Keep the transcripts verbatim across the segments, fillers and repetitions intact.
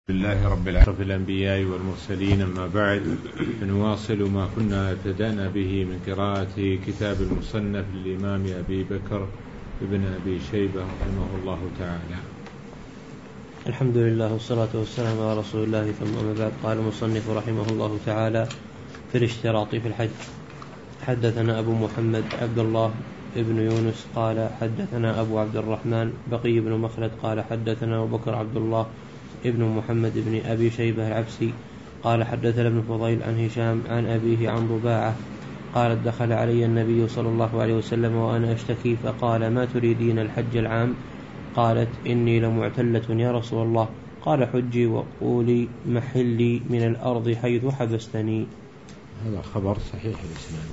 لله رب العالمين في الأنبياء والمرسلين، أما بعد، فنواصل ما كنا ابتدأنا به من قراءة كتاب المصنف للإمام أبي بكر ابن أبي شيبة رحمه الله تعالى. الحمد لله والصلاة والسلام على رسول الله، ثم أما بعد. قال المصنف رحمه الله تعالى في الاشتراط في الحج: حدثنا أبو محمد عبد الله ابن يونس قال حدثنا أبو عبد الرحمن بقي بن مخلد قال حدثنا أبو بكر عبد الله ابن محمد بن أبي شيبة العبسي قال حدثنا ابن فضيل عن هشام عن أبيه عن ضباعة قالت: دخل علي النبي صلى الله عليه وسلم وأنا أشتكي فقال: ما تريدين الحج العام؟ قالت: إني لمعتلة يا رسول الله. قال: حجي وقولي محلي من الأرض حيث حبستني. هذا خبر صحيح الإسناد.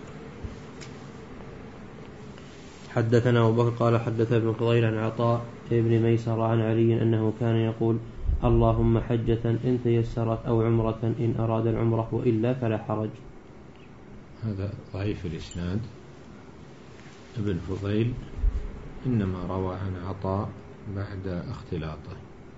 حدثنا أبو بكر قال حدثنا ابن فضيل عن عطاء ابن ميسر عن علي أنه كان يقول: اللهم حجة إن تيسرت أو عمرة إن أراد العمرة وإلا فلا حرج. هذا ضعيف الإسناد. ابن فضيل إنما روى عن عطاء بعد اختلاطه.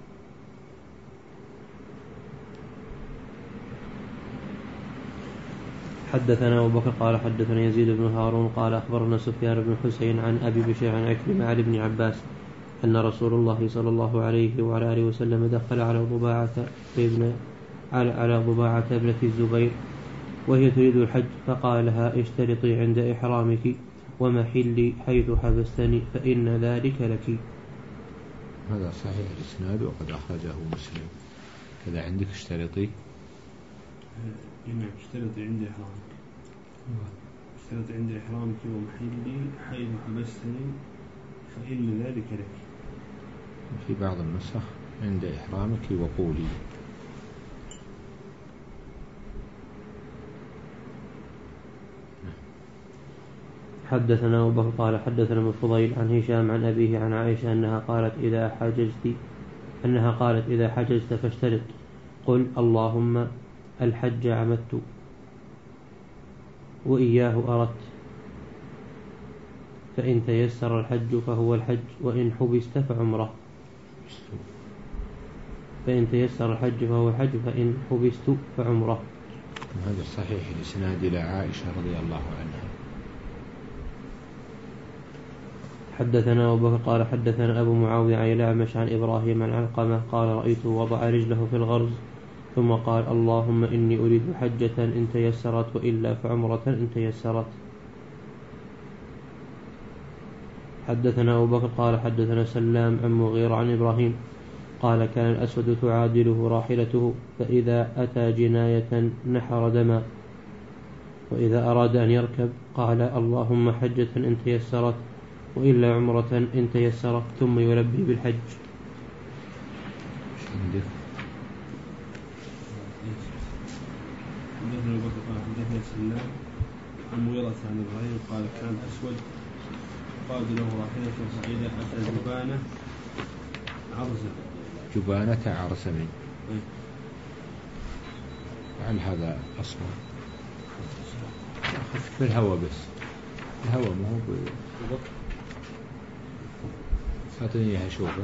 حدثنا أبو بكر قال حدثنا يزيد بن هارون قال أخبرنا سفيان بن حسين عن أبي بشير عن عكرمة عن ابن عباس أن رسول الله صلى الله عليه وعلى آله وسلم دخل على ضباعة ابن على, على ضباعة ابنة الزبير وهي تريد الحج، فقال لها: اشترطي عند إحرامك ومحلي حيث حبستني فإن ذلك لك. هذا صحيح الإسناد وقد أخرجه مسلم. كذا عندك اشترطي نعم اشترطي عند إحرامك اشترطي عند إحرامك ومحلي حيث حبستني فإن ذلك لك. في بعض النسخ عند إحرامك وقولي. حدثنا أبو بكر قال حدثنا ابن فضيل عن هشام عن أبيه عن عائشة أنها قالت إذا حججت أنها قالت إذا حججت فاشترط قل: اللهم الحج عمدت وإياه أردت، فإن تيسر الحج فهو الحج وإن حبست فعمره فإن تيسر الحج فهو الحج فإن حبست فعمره. هذا صحيح الإسناد إلى عائشة رضي الله عنها. حدثنا أبو بكر قال حدثنا أبو معاوية عن الأعمش عن إبراهيم عن علقمة قال: رأيته وضع رجله في الغرز ثم قال: اللهم إني أريد حجة إن تيسرت وإلا فعمرة إن تيسرت. حدثنا أبو بكر قال حدثنا سلام عن مغيرة عن إبراهيم قال: كان الأسود تعادله راحلته فإذا أتى جناية نحر دما، وإذا أراد أن يركب قال: اللهم حجة إن تيسرت وإلا عمرة إن تيسرت، ثم يلبي بالحج. حدثنا أبو بكر قال حدثنا سلام عن مغيرة عن إبراهيم قال: كان أسود قال له راحلته فإذا أتى جبانة عرزم جبانة عرزم. هل هذا أصلا في الهواء؟ بس الهواء ما هو ب... أعطني إياها شوفة.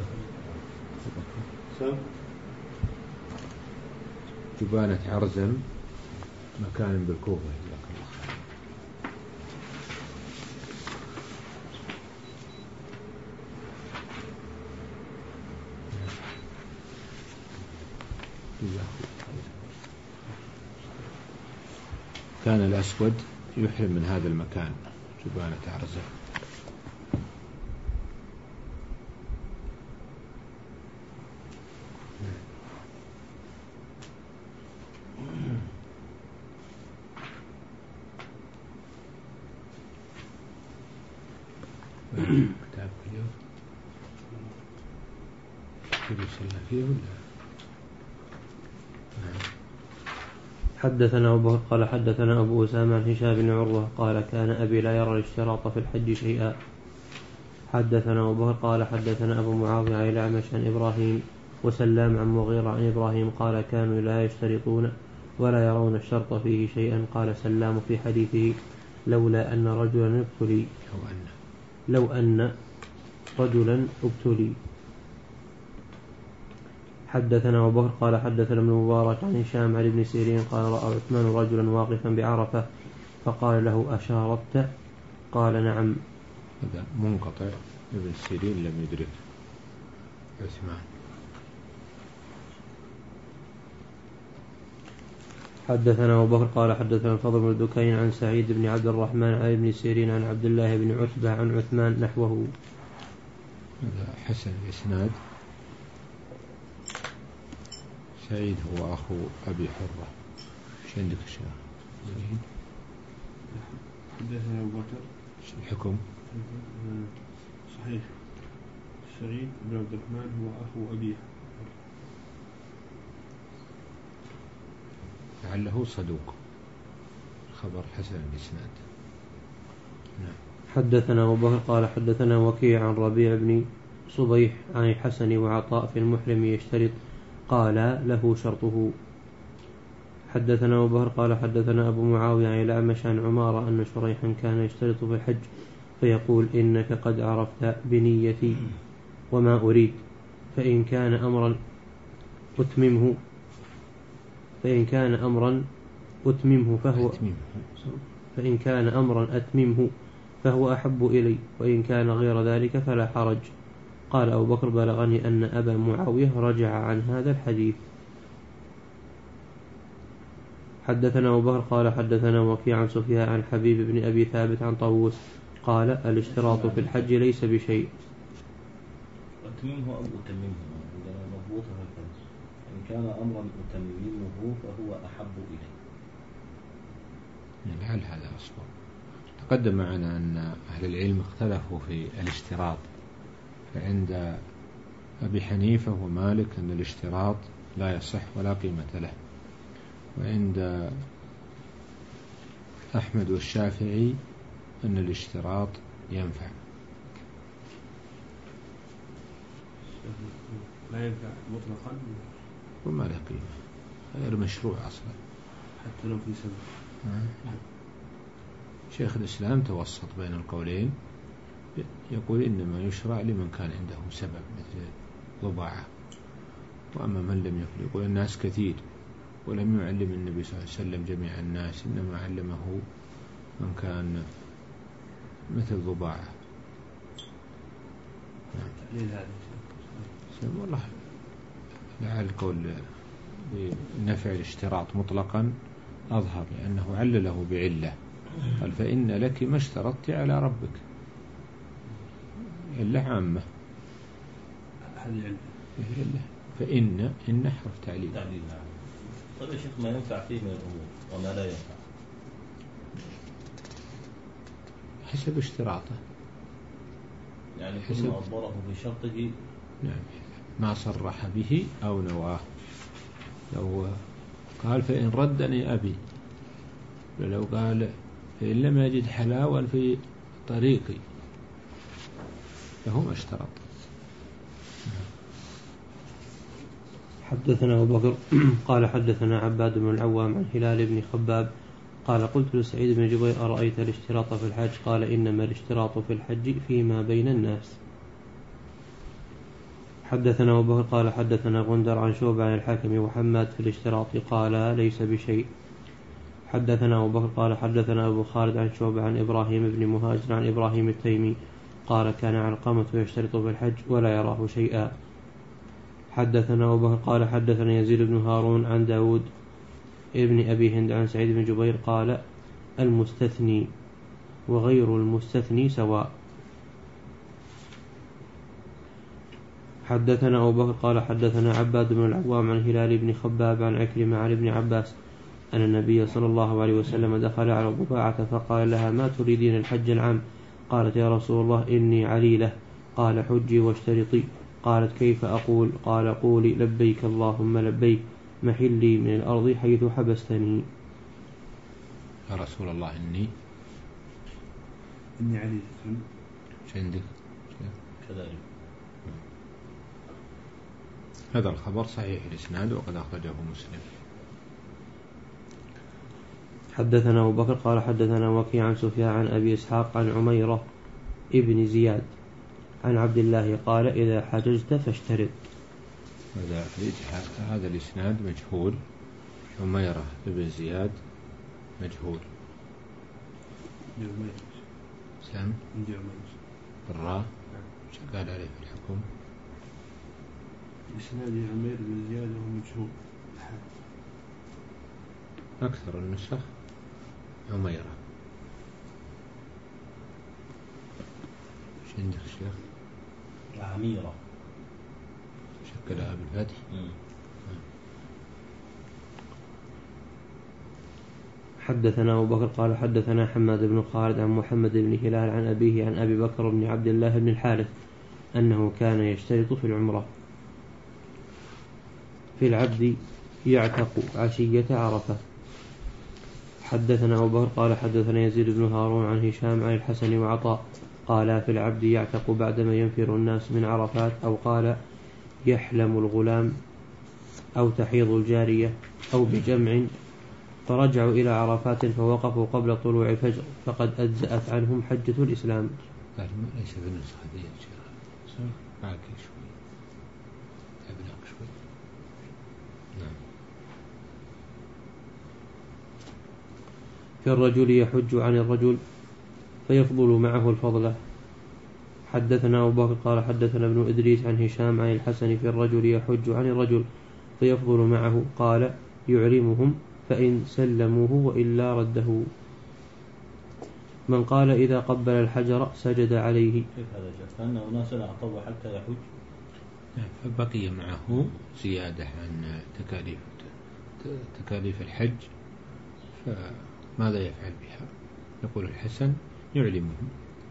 جبانة عرزم مكان بالكوفة. كان الأسود يحرم من هذا المكان جبانة عرزم. كتابك اليوم تبي صلى فيه ولا؟ حدثنا أبو بكر قال حدثنا أبو أسامة عن هشام بن عروة قال: كان أبي لا يرى الاشتراط في الحج شيئا. حدثنا أبو بكر قال حدثنا أبو معاوية عن الأعمش عن إبراهيم وسلام عن مغيرة عن إبراهيم قال: كانوا لا يشترطون ولا يرون الشرط فيه شيئا. قال سلام في حديثه: لولا أن رجلا ابتلي لو أن رجلا ابتلي. حدثنا أبو بكر قال حدثنا ابن مبارك عن هشام عن ابن سيرين قال رأى عثمان رجلا واقفا بعرفة فقال له أشارت؟ قال نعم. هذا منقطع، ابن سيرين لم يدرك عثمان. حدثنا أبو بكر قال حدثنا الفضل بن الدكين عن سعيد بن عبد الرحمن عن ابن سيرين عن عبد الله بن عتبة عن عثمان نحوه. هذا حسن الإسناد. سعيد هو أخو أبي حرة. ايش عندك شيء؟ حدثنا أبو بكر. ايش الحكم؟ صحيح. سعيد بن عبد الرحمن هو أخو أبي حرة. لعله صدوق. خبر حسن الإسناد. نعم. حدثنا أبو بكر قال حدثنا وكيع عن ربيع بن صبيح عن الحسن وعطاء في المحرم يشترط قال له شرطه. حدثنا أبو بكر قال حدثنا أبو معاوية عن الأعمش عن عمارة أن شريحا كان يشترط في الحج فيقول إنك قد عرفت بنيتي وما أريد، فإن كان أمرا أتممه فإن كان أمرا أتممه فهو فإن كان أمرا أتممه فهو أحب إلي، وإن كان غير ذلك فلا حرج. قال أبو بكر بلغني أن أبا معاوية رجع عن هذا الحديث. حدثنا أبو بكر قال حدثنا وكيع عن سفيان عن حبيب بن أبي ثابت عن طاووس قال الاشتراط في الحج ليس بشيء. أتممه أو أتممه عندنا مضبوط هكذا، إن كان أمرا أتممه فهو أحب إلي. لعل هذا أصبر. تقدم معنا أن أهل العلم اختلفوا في الاشتراط، فعند أبي حنيفة ومالك أن الاشتراط لا يصح ولا قيمة له، وعند أحمد والشافعي أن الاشتراط ينفع. لا ينفع مطلقا وما له قيمة، غير مشروع أصلا حتى لو في سبب. شيخ الإسلام توسط بين القولين، يقول إنما يشرع لمن كان عنده سبب مثل ضباعة، وأما من لم يكن يقول الناس كثير ولم يعلم النبي صلى الله عليه وسلم جميع الناس، إنما علمه من كان مثل ضباعة. والله لعل القول بنفع الاشتراط مطلقا أظهر، لأنه علله بعلة، قال فإن لك ما اشترطت على ربك، علة عامة. فإن إن حرف تعليل. طيب يا شيخ، ما ينفع فيه من الأمور وما لا ينفع حسب اشتراطه، يعني كل ما أضبره بشرطه. نعم، ما صرح به أو نواه. لو قال فإن ردني أبي، ولو قال فإن لم يجد حلاوة في طريقي، فهو اشترط. حدثنا أبو بكر قال حدثنا عباد بن العوام عن هلال بن خباب قال قلت لسعيد بن جبير أرأيت الاشتراط في الحج؟ قال إنما الاشتراط في الحج فيما بين الناس. حدثنا أبو بكر قال حدثنا غندر عن شعبة عن الحاكم وحماد في الاشتراط قال ليس بشيء. حدثنا أبو بكر قال حدثنا أبو خالد عن شعبة عن إبراهيم بن مهاجر عن إبراهيم التيمي قال كان علقمة يشترط في الحج ولا يراه شيئا. حدثنا أبو بكر قال حدثنا يزيد بن هارون عن داود ابن أبي هند عن سعيد بن جبير قال المستثني وغير المستثني سواء. حدثنا أبو بكر قال حدثنا عباد بن العوام عن هلال بن خباب عن عكرمة عن ابن عباس أن النبي صلى الله عليه وسلم دخل على ضباعة فقال لها ما تريدين الحج العام؟ قالت يا رسول الله إني عليلة. قال حجي واشترطي. قالت كيف أقول؟ قال قولي لبيك اللهم لبيك محلي من الأرض حيث حبستني. يا رسول الله إني إني عليلة. ايش عندك؟ كذلك. هذا الخبر صحيح الإسناد وقد أخرجه مسلم. حدثنا أبو بكر قال حدثنا وكيع عن سفيان عن أبي إسحاق عن عميرة ابن زياد عن عبد الله قال إذا حججت فاشترط. هذا هذا الإسناد مجهول. عميرة ابن زياد مجهول. جرميج. سام. جرميج. بالراء. قال عليه في الحكم. إسناد عمير بن زياد وهو مجهول. أكثر النسخ عميرة. ايش عندك شيخ؟ عميرة شكلها بالفتح. حدثنا أبو بكر قال حدثنا حماد بن خالد عن محمد بن هلال عن أبيه عن أبي بكر بن عبد الله بن الحارث أنه كان يشترط في العمرة في العبد يعتق عشية عرفة. حدثنا أبو بكر قال حدثنا يزيد بن هارون عن هشام عن الحسن وعطاء قال في العبد يعتق بعدما ينفر الناس من عرفات، أو قال يحلم الغلام أو تحيض الجارية أو بجمع، فرجعوا إلى عرفات فوقفوا قبل طلوع الفجر فقد أجزأت عنهم حجة الإسلام. قال ليس في النسخة دي معك شوي أبلغ شوي. نعم. في الرجل يحج عن الرجل فيفضل معه الفضلة. حدثنا أبو بكر قال حدثنا ابن إدريس عن هشام عن الحسن في الرجل يحج عن الرجل فيفضل معه، قال يعلمهم فإن سلموه وإلا رده. من قال إذا قبل الحجر سجد عليه. كيف هذا جاء؟ فأن أناسا أعطوا حتى يحج فبقي معه زيادة عن تكاليف تكاليف الحج، فماذا يفعل بها؟ يقول الحسن يعلمهم.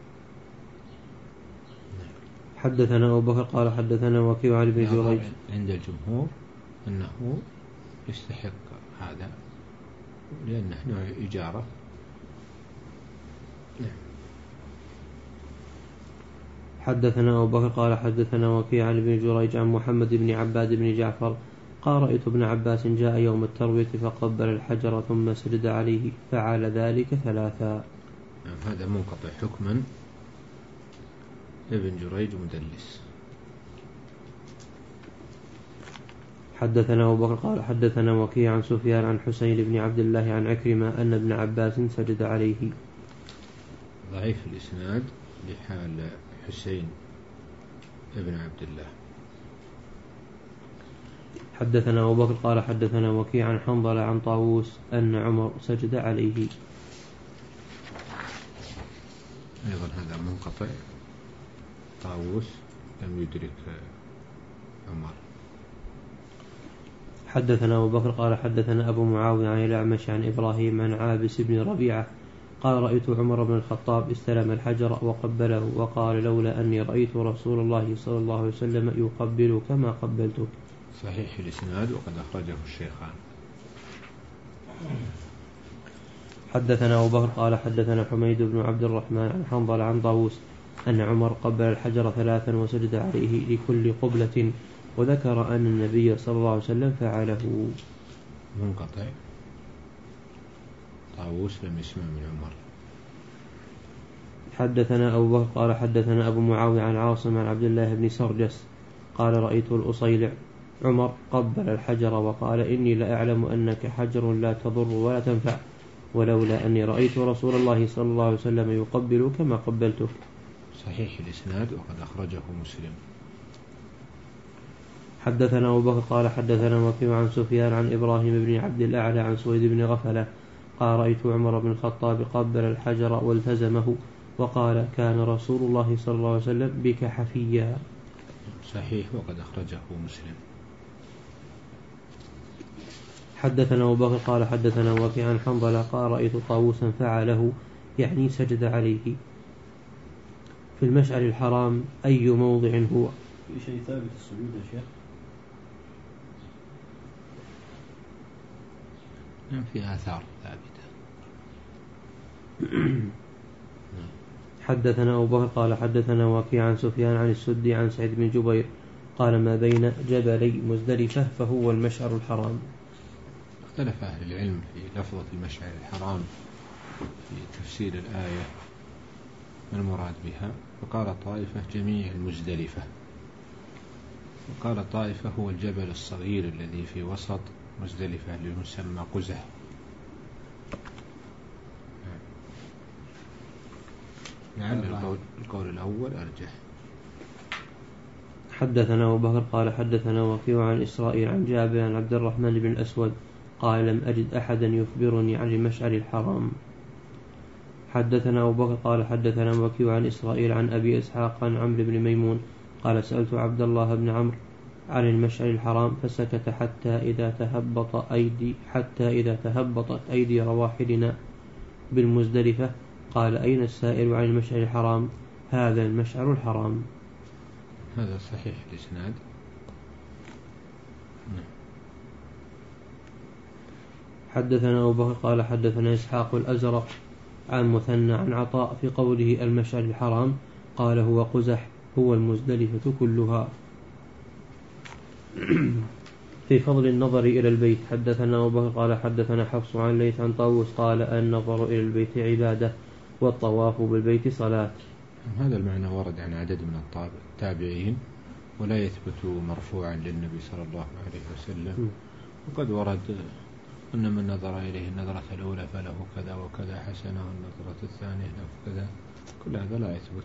حدثنا أبو بكر قال حدثنا وكيع عن ابن جريج عند الجمهور أنه يستحق هذا لأنه نوع إجارة. حدثنا أبو بكر قال حدثنا وكيع عن ابن جريج عن محمد بن عباد بن جعفر قال رأيت ابن عباس جاء يوم التروية فقبل الحجر ثم سجد عليه فعل ذلك ثلاثا. هذا منقطع حكما، ابن جريج مدلس. حدثنا أبو بكر قال حدثنا وكيع عن سفيان عن حسين بن عبد الله عن عكرمة أن ابن عباس سجد عليه. ضعيف الإسناد لحال حسين ابن عبد الله. حدثنا أبو بكر قال حدثنا وكيع عن حنظلة عن طاووس أن عمر سجد عليه. أيضا هذا منقطع، طاووس لم يدرك عمر. حدثنا أبو بكر قال حدثنا أبو معاوية عن الأعمش عن إبراهيم عن عابس بن ربيعة قال رأيت عمر بن الخطاب استلم الحجر وقبله وقال لولا أني رأيت رسول الله صلى الله عليه وسلم يقبلك ما قبلتك. صحيح الإسناد وقد أخرجه الشيخان. حدثنا أبو بكر قال حدثنا حميد بن عبد الرحمن عن حنظل عن طاووس أن عمر قبل الحجر ثلاثا وسجد عليه لكل قبلة، وذكر أن النبي صلى الله عليه وسلم فعله. منقطع، طاووس لم يسمع من عمر. حدثنا أبو بكر قال حدثنا أبو معاوية عن عاصم عن عبد الله بن سرجس قال رأيت الأصيلع عمر قبل الحجر وقال إني لأعلم أنك حجر لا تضر ولا تنفع، ولولا أني رأيت رسول الله صلى الله عليه وسلم يقبلك ما قبلتك. صحيح الإسناد وقد أخرجه مسلم. حدثنا أبو بكر قال حدثنا وكيع عن سفيان عن إبراهيم بن عبد الأعلى عن سويد بن غفلة قال رأيت عمر بن الخطاب قبل الحجر والتزمه وقال كان رسول الله صلى الله عليه وسلم بك حفيا. صحيح وقد أخرجه مسلم. حدثنا أبو بكر قال حدثنا وكيع عن حنظلة قال رأيت طاووسا فعله يعني سجد عليه. في المشعر الحرام أي موضع هو؟ في شيء ثابت السجود يا شيخ؟ في آثار ثابتة. حدثنا أبو بكر قال حدثنا وكيع عن سفيان عن السدي عن سعيد بن جبير قال ما بين جبلي مزدلفة فهو المشعر الحرام. اختلف أهل العلم في لفظة المشعر الحرام في تفسير الآية ما المراد بها، فقال طائفة جميع المزدلفة، وقال طائفة هو الجبل الصغير الذي في وسط مزدلفة يسمى قزح. نعم القول, القول الأول أرجح. حدثنا أبو بكر قال حدثنا وكيع عن إسرائيل عن جابر عن عبد الرحمن بن الأسود قال لم أجد أحدا يخبرني عن المشعر الحرام. حدثنا أبو بكر قال حدثنا وكيع عن إسرائيل عن أبي إسحاق عن عمرو بن ميمون قال سألت عبد الله بن عمرو عن المشعر الحرام فسكت حتى إذا تهبط أيدي حتى إذا تهبطت أيدي رواحلنا بالمزدلفة قال أين السائل عن المشعر الحرام؟ هذا المشعر الحرام. هذا صحيح الإسناد. حدثنا أبو بكر قال حدثنا إسحاق الأزرق عن مثنى عن عطاء في قوله المشعر الحرام قال هو قزح هو المزدلفة كلها. في فضل النظر إلى البيت. حدثنا أبو بكر قال حدثنا حفص عن ليث عن طاووس قال النظر إلى البيت عبادة والطواف بالبيت صلاة. هذا المعنى ورد عن عدد من التابعين ولا يثبت مرفوعا للنبي صلى الله عليه وسلم. وقد ورد أن من نظر إليه النظرة الأولى فله كذا وكذا حسنة والنظرة الثانية له كذا، كل هذا لا يثبت.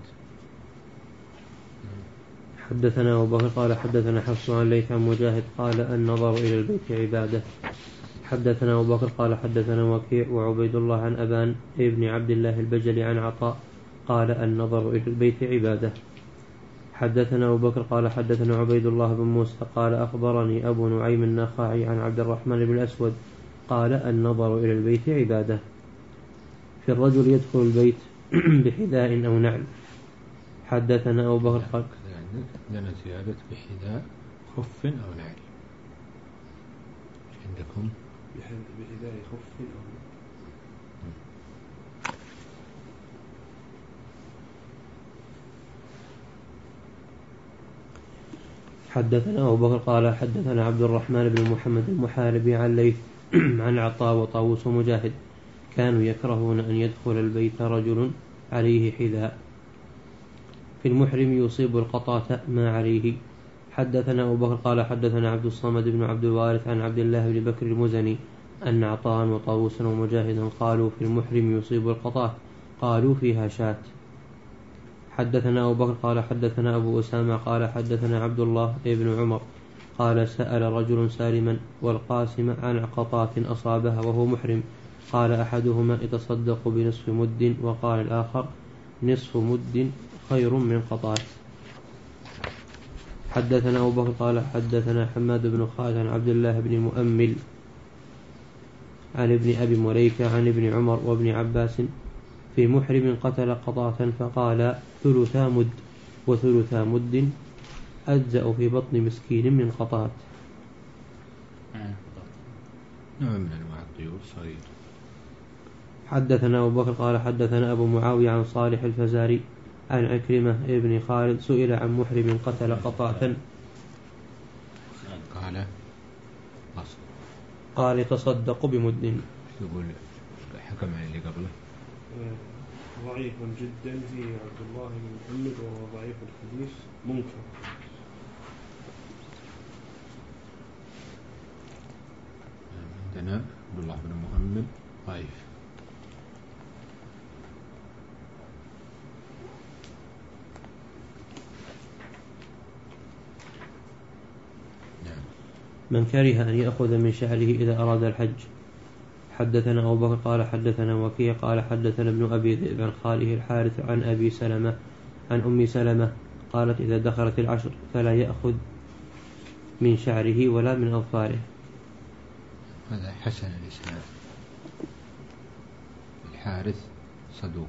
حدثنا أبو بكر قال حدثنا حفص عن ليث عن مجاهد قال النظر إلى البيت عبادة. حدثنا أبو بكر قال حدثنا وكيع وعبيد الله عن أبان ابن عبد الله البجلي عن عطاء قال النظر إلى البيت عبادة. حدثنا أبو بكر قال حدثنا عبيد الله بن موسى قال أخبرني أبو نعيم النخعي عن عبد الرحمن بن الأسود قال النظر إلى البيت عبادة. في الرجل يدخل البيت بحذاء أو نعل. حدثنا أبو بكر قال لنا زيادة بحذاء خف أو نعل عندكم بحذاء خف أو نعل. حدثنا أبو بكر قال حدثنا عبد الرحمن بن محمد المحاربي عن ليث عن عطاء وطاووس ومجاهد كانوا يكرهون أن يدخل البيت رجل عليه حذاء. في المحرم يصيب القطاة ما عليه. حدثنا أبو بكر قال حدثنا عبد الصمد بن عبد الوارث عن عبد الله بن بكر المزني أن عطاء وطاووسا ومجاهدا قالوا في المحرم يصيب القطاة قالوا فيها شاة. حدثنا أبو بكر قال حدثنا أبو أسامة قال حدثنا عبد الله بن عمر قال سأل رجل سالما والقاسم عن قطاة أصابها وهو محرم قال أحدهما يتصدق بنصف مد وقال الآخر نصف مد خير من قطاة. حدثنا أبو بكر قال حدثنا حماد بن خالد عن عبد الله بن المؤمل عن ابن أبي مليكة عن ابن عمر وابن عباس في محرم قتل قطاة فقال ثلثا مد وثلثا مد أجزأ في بطن مسكين من قطاة. نوع من أنواع الطيور صغير. حدثنا أبو بكر قال حدثنا أبو معاوية عن صالح الفزاري عن عكرمة ابن خالد سئل عن محرم قتل قطاة قال قال يتصدق بمد. يقول حكم على اللي قبله ضعيف جدا في عبد الله بن محمد وهو ضعيف الحديث منكر. عندنا عبد الله بن محمد ضعيف. من كره أن يأخذ من شعره إذا أراد الحج. حدثنا أبو بكر قال حدثنا وكيع قال حدثنا ابن أبي ذئب عن خاله الحارث عن أبي سلمة عن أم سلمة قالت إذا دخلت العشر فلا يأخذ من شعره ولا من أظفاره. هذا حسن الإسناد. الحارث صدوق.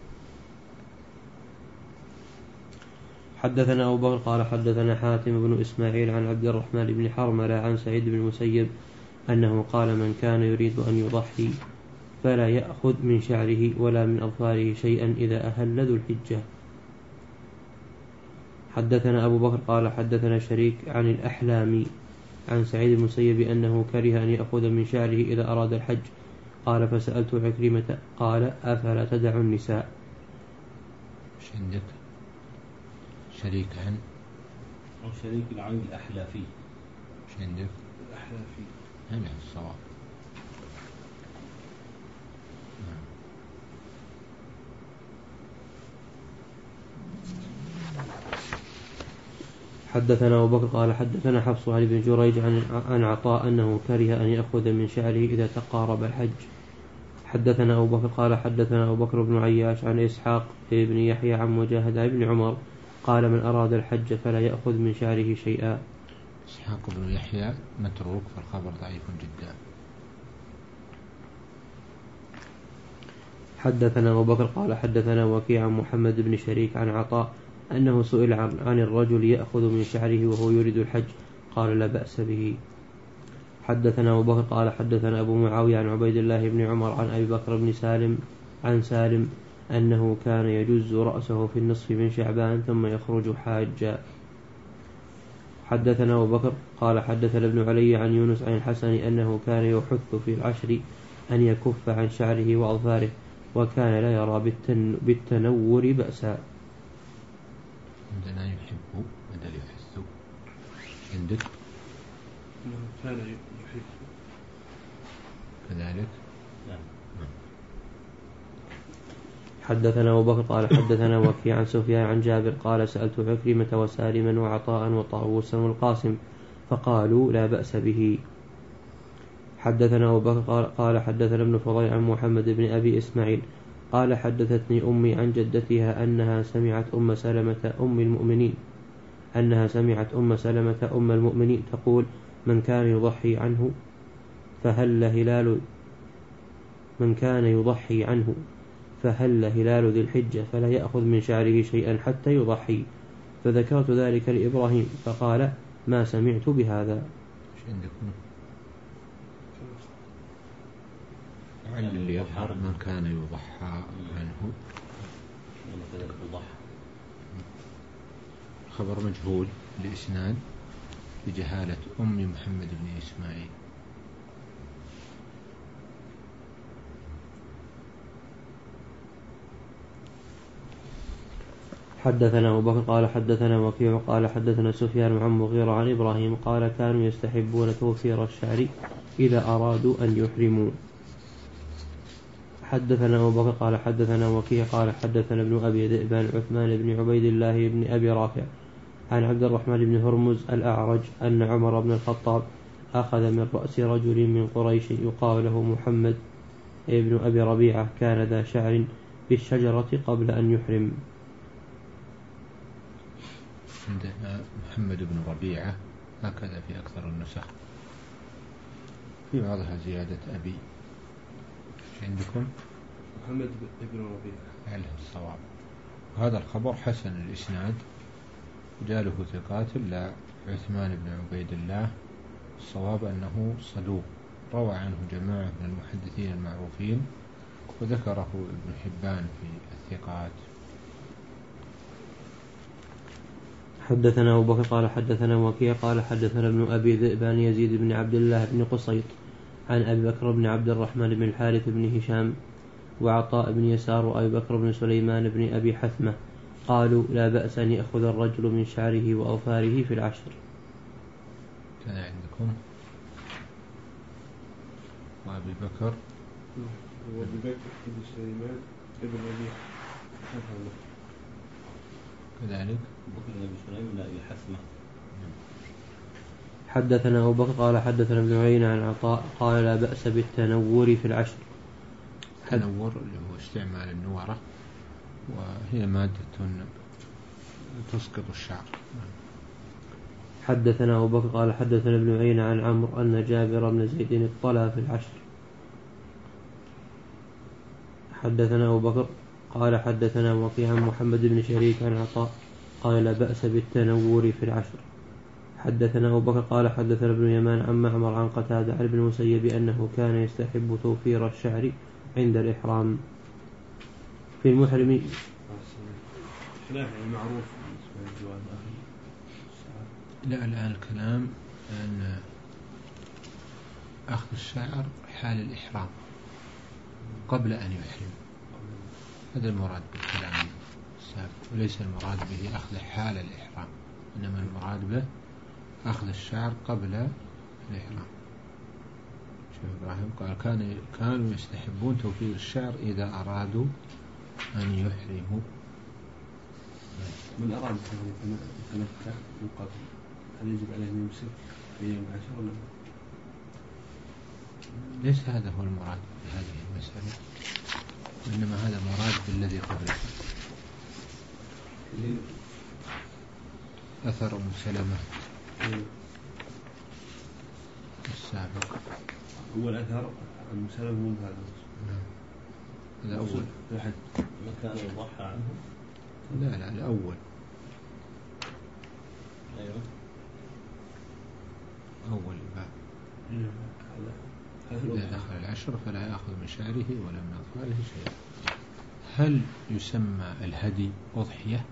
حدثنا أبو بكر قال حدثنا حاتم بن إسماعيل عن عبد الرحمن بن حرملة عن سعيد بن المسيب أنه قال من كان يريد أن يضحي فلا يأخذ من شعره ولا من أظفاره شيئا إذا أهل ذو الحجة. حدثنا أبو بكر قال حدثنا شريك عن الأحلام عن سعيد بن المسيب أنه كره أن يأخذ من شعره إذا أراد الحج قال فسألت عكرمة قال أفلا تدع النساء. مش عندك شريك عن أو شريك العين الأحلافي. إيش عندك؟ الأحلافي هنا الصواب. حدثنا أبو بكر قال حدثنا حفص عن ابن جريج عن عن عطاء أنه كره أن يأخذ من شعره إذا تقارب الحج. حدثنا أبو بكر قال حدثنا أبو بكر بن عياش عن إسحاق بن يحيى عن مجاهد بن عمر قال من أراد الحج فلا يأخذ من شعره شيئا. إسحاق بن يحيى متروك فالخبر ضعيف جدا. حدثنا أبو بكر قال حدثنا وكيع عن محمد بن شريك عن عطاء أنه سئل عن, عن الرجل يأخذ من شعره وهو يريد الحج قال لا بأس به. حدثنا أبو بكر قال حدثنا أبو معاوية عن عبيد الله بن عمر عن أبي بكر بن سالم عن سالم أنه كان يجز رأسه في النصف من شعبان ثم يخرج حاجا. حدثنا أبو بكر قال حدثنا ابن علي عن يونس عن الحسن أنه كان يحث في العشر أن يكف عن شعره وأظفاره وكان لا يرى بالتن بالتنور بأسا. عندنا يحب بدل يحس. عندك كان يحب كذلك. حدثنا أبو بكر قال حدثنا وكيع عن سفيان عن جابر قال سألت عكرمة وسالما وعطاء وطاووسا والقاسم فقالوا لا بأس به. حدثنا أبو بكر قال, قال حدثنا ابن فضيل عن محمد بن أبي إسماعيل قال حدثتني أمي عن جدتها أنها سمعت أم سلمة أم المؤمنين أنها سمعت أم سلمة أم المؤمنين تقول من كان يضحي عنه فهل هلال من كان يضحي عنه فهل هلال ذي الحجة فلا يأخذ من شعره شيئا حتى يضحي. فذكرت ذلك لإبراهيم فقال ما سمعت بهذا. ايش عندكم؟ على اللي يظهر من كان يضحى عنه خبر مجهول لإسناد لجهالة أم محمد بن إسماعيل. حدثنا أبو بكر قال حدثنا وكيع قال حدثنا سفيان عن مغيرة عن إبراهيم قال كانوا يستحبون توفير الشعر إذا أرادوا أن يحرموا. حدثنا أبو بكر قال حدثنا وكيع قال حدثنا ابن أبي ذئبان عثمان بن عبيد الله بن أبي رافع عن عبد الرحمن بن هرمز الأعرج أن عمر بن الخطاب أخذ من رأس رجل من قريش يقال له محمد ابن أبي ربيعة كان ذا شعر بالشجرة قبل أن يحرم. عندنا محمد بن ربيعة هكذا في أكثر النسخ في بعضها زيادة أبي. عندكم محمد بن ربيعة على الصواب. هذا الخبر حسن الإسناد رجاله ثقات إلا عثمان بن عبيد الله الصواب أنه صدوق روى عنه جماعة من المحدثين المعروفين وذكره ابن حبان في الثقات. حدثنا أبو بكر قال حدثنا وكيع قال حدثنا ابن أبي ذئبان يزيد بن عبد الله بن قصيط عن أبي بكر بن عبد الرحمن بن الحارث بن هشام وعطاء بن يسار وأبي بكر بن سليمان بن أبي حثمة قالوا لا بأس أن يأخذ الرجل من شعره وأظفاره في العشر. كان عندكم وأبي بكر وأبي بكر بن سليمان بن أبي حثمة كذلك بكر بن سليمان بن أبي حثمة. حدثنا أبو بكر قال حدثنا ابن عيينة عن عطاء قال لا بأس بالتنور في العشر. التنور اللي هو استعمال النورة وهي مادة تسقط الشعر. حدثنا أبو بكر قال حدثنا ابن عيينة عن عمرو أن جابر بن زيد اطلع في العشر. حدثنا أبو بكر قال حدثنا وكيع عن محمد بن شريك عن عطاء قال لا بأس بالتنور في العشر. حدثنا أبو بكر قال حدثنا ابن يمان عن معمر عن قتادة عن ابن المسيب أنه كان يستحب توفير الشعر عند الإحرام. في المحرم خلاف المعروف. لا الآن الكلام أن أخذ الشعر حال الإحرام قبل أن يحرم هذا المراد بالكلام السابق وليس المراد به أخذ حال الإحرام. إنما المراد به أخذ الشعر قبل الإحرام. شيخ إبراهيم قال كان كانوا يستحبون توفير الشعر إذا أرادوا أن يحرموا. من أراد أن يتمتع من قبل هل يجب عليه أن يمسك أيام عشر ولا لا؟ ليس هذا هو المراد بهذه المسألة، وإنما هذا مراد بالذي قبله. أثر أم سلمة السابق. أول أثر أم سلمة من هذا. هذا أول. ما كان يضحى عنه. لا لا الأول. أيوة. أول باب. إذا دخل العشر فلا يأخذ من شعره ولا من أظفاره شيئا. هل يسمى الهدي أضحية؟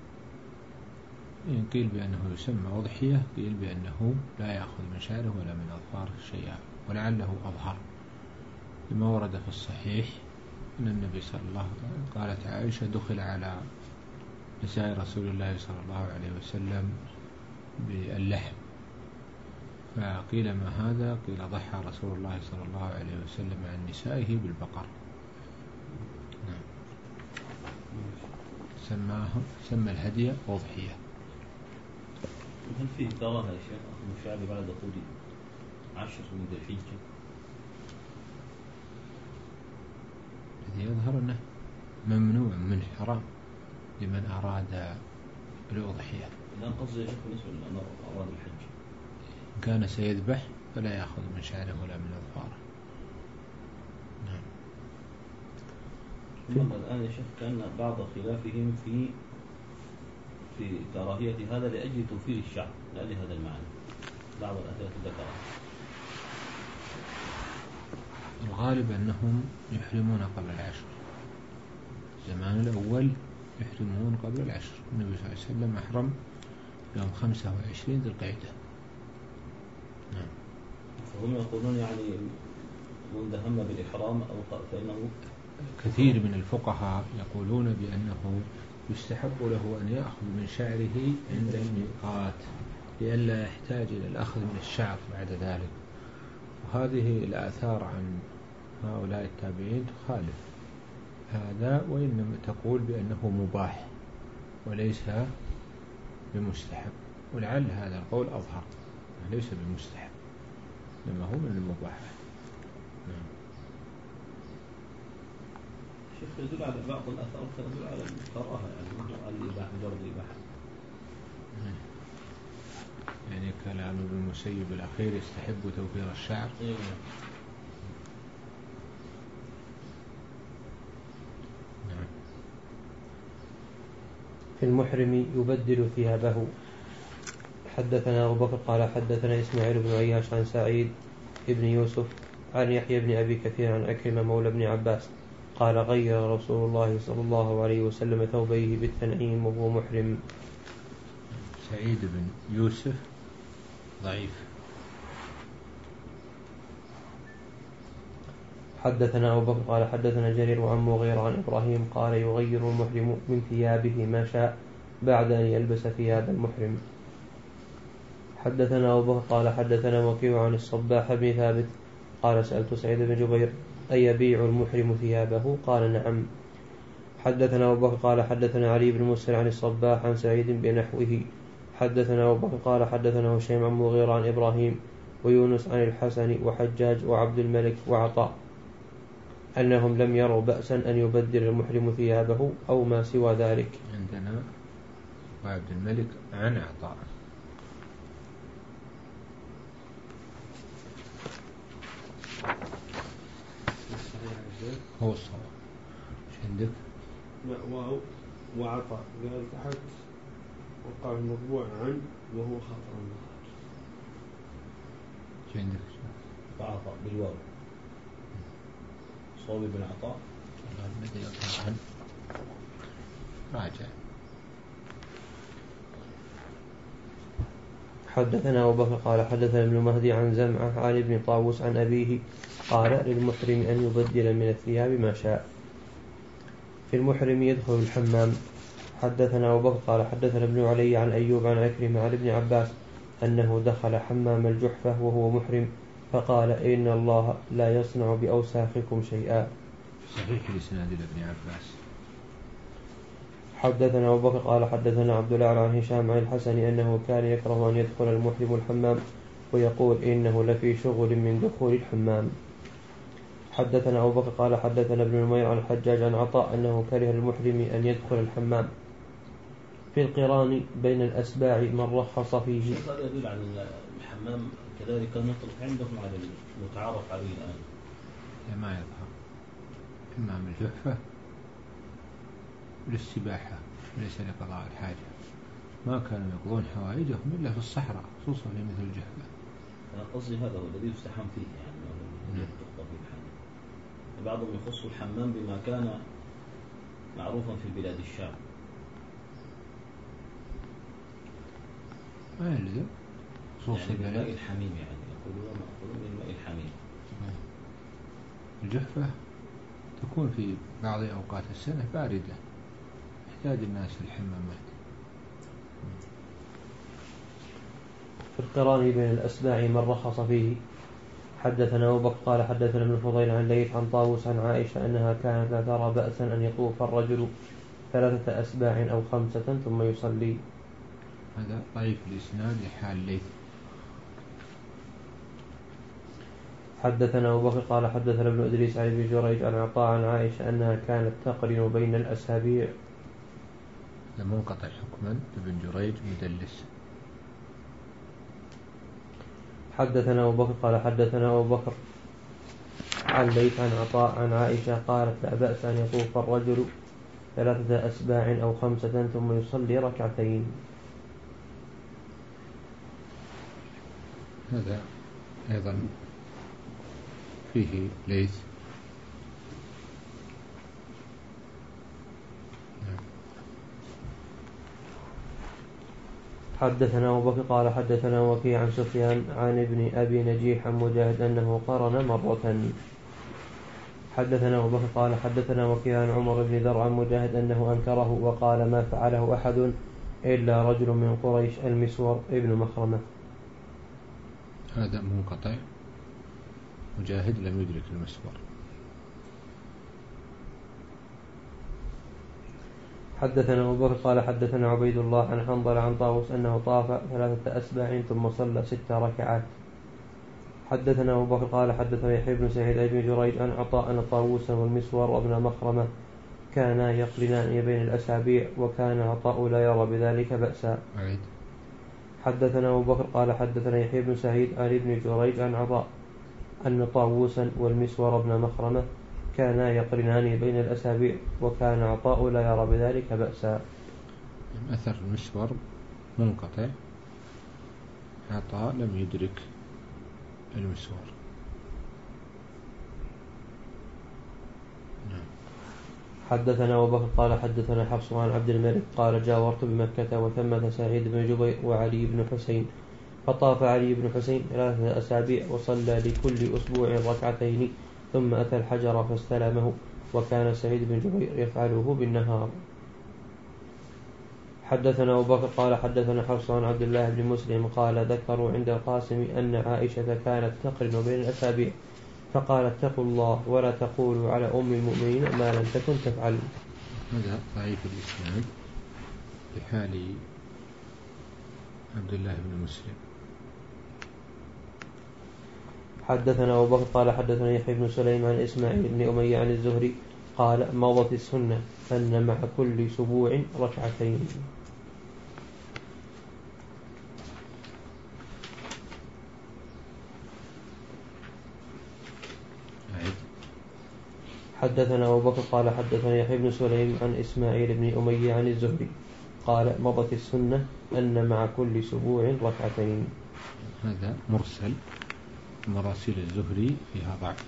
إن قيل بأنه يسمى أضحية قيل بأنه لا يأخذ من شعره ولا من أظفاره شيئا، ولعله أظهر لما ورد في الصحيح أن النبي صلى الله عليه وسلم قالت عائشة دخل على نساء رسول الله صلى الله عليه وسلم باللحم، فقيل ما هذا؟ قيل ضحى رسول الله صلى الله عليه وسلم عن نسائه بالبقر. نعم. سماه سمى الهدي أضحية. هل فيه كراهة يا شيخ أخذ الشعر بعد دخول عشر من ذي الحجة؟ الذي يظهر أنه ممنوع من حرام لمن أراد الأضحية. الآن قصدي يا شيخ بالنسبة لمن أراد الحج، إن كان سيذبح فلا يأخذ من شعره ولا من أظفاره. نعم. ثم الآن يا شيخ كان بعض خلافهم في في كراهية هذا لأجل توفير الشعر، لا لهذا المعنى. بعض الأثرة ذكرها. الغالب أنهم يحرمون قبل العشر. الزمان الأول يحرمون قبل العشر. النبي صلى الله عليه وسلم أحرم يوم خمسة وعشرين ذي القعدة. نعم. فهم يقولون يعني من هم بالإحرام أو فإنه كثير من الفقهاء يقولون بأنه يستحب له أن يأخذ من شعره عند الميقات لئلا يحتاج إلى الأخذ من الشعر بعد ذلك. وهذه الآثار عن هؤلاء التابعين تخالف هذا، وإنما تقول بأنه مباح وليس بمستحب، ولعل هذا القول أظهر ليس بمستحب إنما هو من المباح. نعم. شيخ يدل على بعض الآثار تدل على الكراهة يعني على الإباحة مجرد الإباحة. يعني كلام ابن المسيب الأخير يستحب توفير الشعر. أيوة. نعم. في المحرم يبدل ثيابه. حدثنا أبو بكر قال حدثنا إسماعيل بن عياش عن سعيد بن يوسف عن يحيى بن أبي كثير عن أكرمة مولى بن عباس قال غير رسول الله صلى الله عليه وسلم ثوبيه بالتنعيم وهو محرم. سعيد بن يوسف ضعيف. حدثنا أبو بكر قال حدثنا جرير وعن مغيرة عن إبراهيم قال يغير المحرم من ثيابه ما شاء بعد أن يلبس ثياب المحرم. حدثنا أبو بكر قال حدثنا وكيع عن الصباح بن ثابت قال سألت سعيد بن جبير أيبيع المحرم ثيابه؟ قال نعم. حدثنا أبو بكر قال حدثنا علي بن مسهر عن الصباح عن سعيد بنحوه. حدثنا أبو بكر قال حدثنا هشيم عن مغيرة عن إبراهيم ويونس عن الحسن وحجاج وعبد الملك وعطاء أنهم لم يروا بأسا أن يبدل المحرم ثيابه أو ما سوى ذلك. عندنا وعبد الملك عن عطاء. هو الصواب. ايش عندك؟ واو وعطاء قال تحت وقال المطبوع عن وهو خطر المخرج. ايش عندك؟ وعطاء بالواو صوب بن عطاء عن راجع. حدثنا أبو بكر قال حدثنا ابن مهدي عن زمعة عن ابن طاووس عن أبيه قال للمحرم أن يبدل من الثياب ما شاء. في المحرم يدخل الحمام. حدثنا أبو بكر قال حدثنا ابن علي عن أيوب عن عكرمة عن ابن عباس أنه دخل حمام الجحفة وهو محرم فقال إن الله لا يصنع بأوساخكم شيئا. صحيح الإسناد لابن عباس. حدثنا أبو بكر قال حدثنا عبد الله عن هشام عن الحسن أنه كان يكره أن يدخل المحرم الحمام ويقول إنه لفي شغل من دخول الحمام. حدثنا أبو بكر قال حدثنا ابن نمير عن الحجاج عن عطاء أنه كره المحرم أن يدخل الحمام في القران بين الأسباع من رخص فيه. هذا يدل على الحمام كذلك نطلق عندهم على المتعارف عليه الآن. ما يظهر حمام الجحفة للسباحة ليس لقضاء الحاجة، ما كانوا يقضون حوائجهم إلا في الصحراء خصوصا في مثل الجحفة. أنا قصدي هذا هو الذي يستحم فيه يعني الذي تقضى فيه الحمام. بعضهم يخص الحمام بما كان معروفا في بلاد الشام. ما يلزم خصوصا يعني الماء الحميم، يعني يقولون مأخوذون من الماء الحميم. الجحفة تكون في بعض أوقات السنة باردة يحتاج الناس الحمامات. في القران بين الأسباع من رخص فيه. حدثنا أبو بكر قال حدثنا ابن الفضيل عن ليث عن طاووس عن عائشة أنها كانت لا ترى بأسا أن يطوف الرجل ثلاثة أسباع أو خمسة ثم يصلي. هذا ضعيف الإسناد لحال ليث. حدثنا أبو بكر قال حدثنا ابن إدريس عن ابن جريج عن عطاء عن عائشة أنها كانت تقرن بين الأسابيع. منقطع حكما ابن جريج مدلس. حدثنا أبو بكر قال حدثنا أبو بكر عن ليث عن عطاء عن عائشة قالت لا بأس أن يطوف الرجل ثلاثة أسباع أو خمسة ثم يصلي ركعتين. هذا أيضا فيه ليث. حدثنا أبو بكر قال حدثنا وكيع عن سفيان عن ابن أبي نجيح عن مجاهد أنه قرن مرة. حدثنا أبو بكر قال حدثنا وكيع عن عمر بن ذر عن مجاهد أنه أنكره وقال ما فعله أحد إلا رجل من قريش المسور ابن مخرمة. هذا منقطع، مجاهد لم يدرك المسور. حدثنا أبو بكر قال حدثنا عبيد الله عن حنظل عن طاووس أنه طاف ثلاثة أسباع ثم صلى ست ركعات. حدثنا أبو بكر قال حدثنا يحيى بن سعيد بن جريج عن عطاء أن طاووس والمسور وابن مخرمة كانا يقرنان بين الأسابيع وكان عطاء لا يرى بذلك بأسا. حدثنا أبو بكر قال حدثنا يحيى بن سعيد عن ابن جريج عن عطاء أن طاووسا والمسور ابن مخرمة كانا يقرنان بين الأسابيع وكان عطاء لا يرى بذلك بأسا. أثر المسور منقطع، عطاء لم يدرك المسور. حدثنا أبو بكر قال حدثنا حفص عن عبد الملك قال جاورت بمكة وثمة سعيد بن جبير وعلي بن حسين فطاف علي بن حسين ثلاثة أسابيع وصلى لكل أسبوع ركعتين ثم أتى الحجر فاستلمه وكان سعيد بن جبير يفعله بالنهار. حدثنا أبو بكر قال حدثنا حفص عن عبد الله بن مسلم قال ذكروا عند القاسم أن عائشة كانت تقرن بين الأسابيع فقال اتقوا الله ولا تقولوا على أم المؤمنين ما لم تكن تفعل. هذا ضعيف الإسناد لحال عبد الله بن مسلم. حدثنا أبو بكر قال حدثنا يحيى بن سليم عن إسماعيل بن أمية عن الزهري قال مضت السنة أن مع كل سبوع ركعتين. حدثنا أبو بكر قال حدثنا يحيى بن سليم عن إسماعيل بن أمية عن الزهري قال مضت السنة أن مع كل سبوع ركعتين. هذا مرسل، مراسيل الزهري فيها ضعف.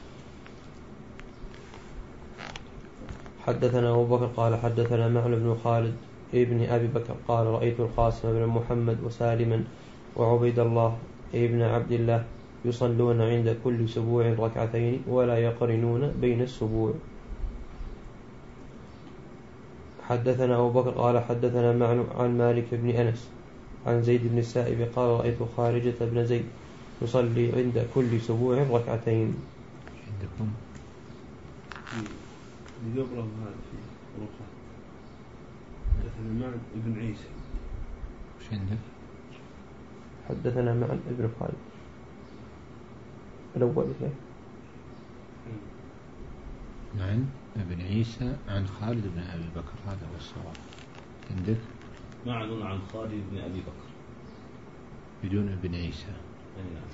حدثنا أبو بكر قال حدثنا معن بن خالد ابن أبي بكر قال رأيت القاسم بن محمد وسالما وعبيد الله ابن عبد الله يصلون عند كل سبوع ركعتين ولا يقرنون بين السبوع. حدثنا أبو بكر قال حدثنا معن عن مالك بن أنس عن زيد بن السائب قال رأيت خارجة بن زيد يصلي عند كل سبوع ركعتين. عندكم يقرأ هذا في ركعة. حدثنا معن ابن عيسى. وش عندك؟ حدثنا معن ابن خالد الأول كيف؟ عن ابن عيسى عن خالد بن أبي بكر، هذا هو الصواب. عندك معن عن خالد بن أبي بكر بدون ابن عيسى. نعم.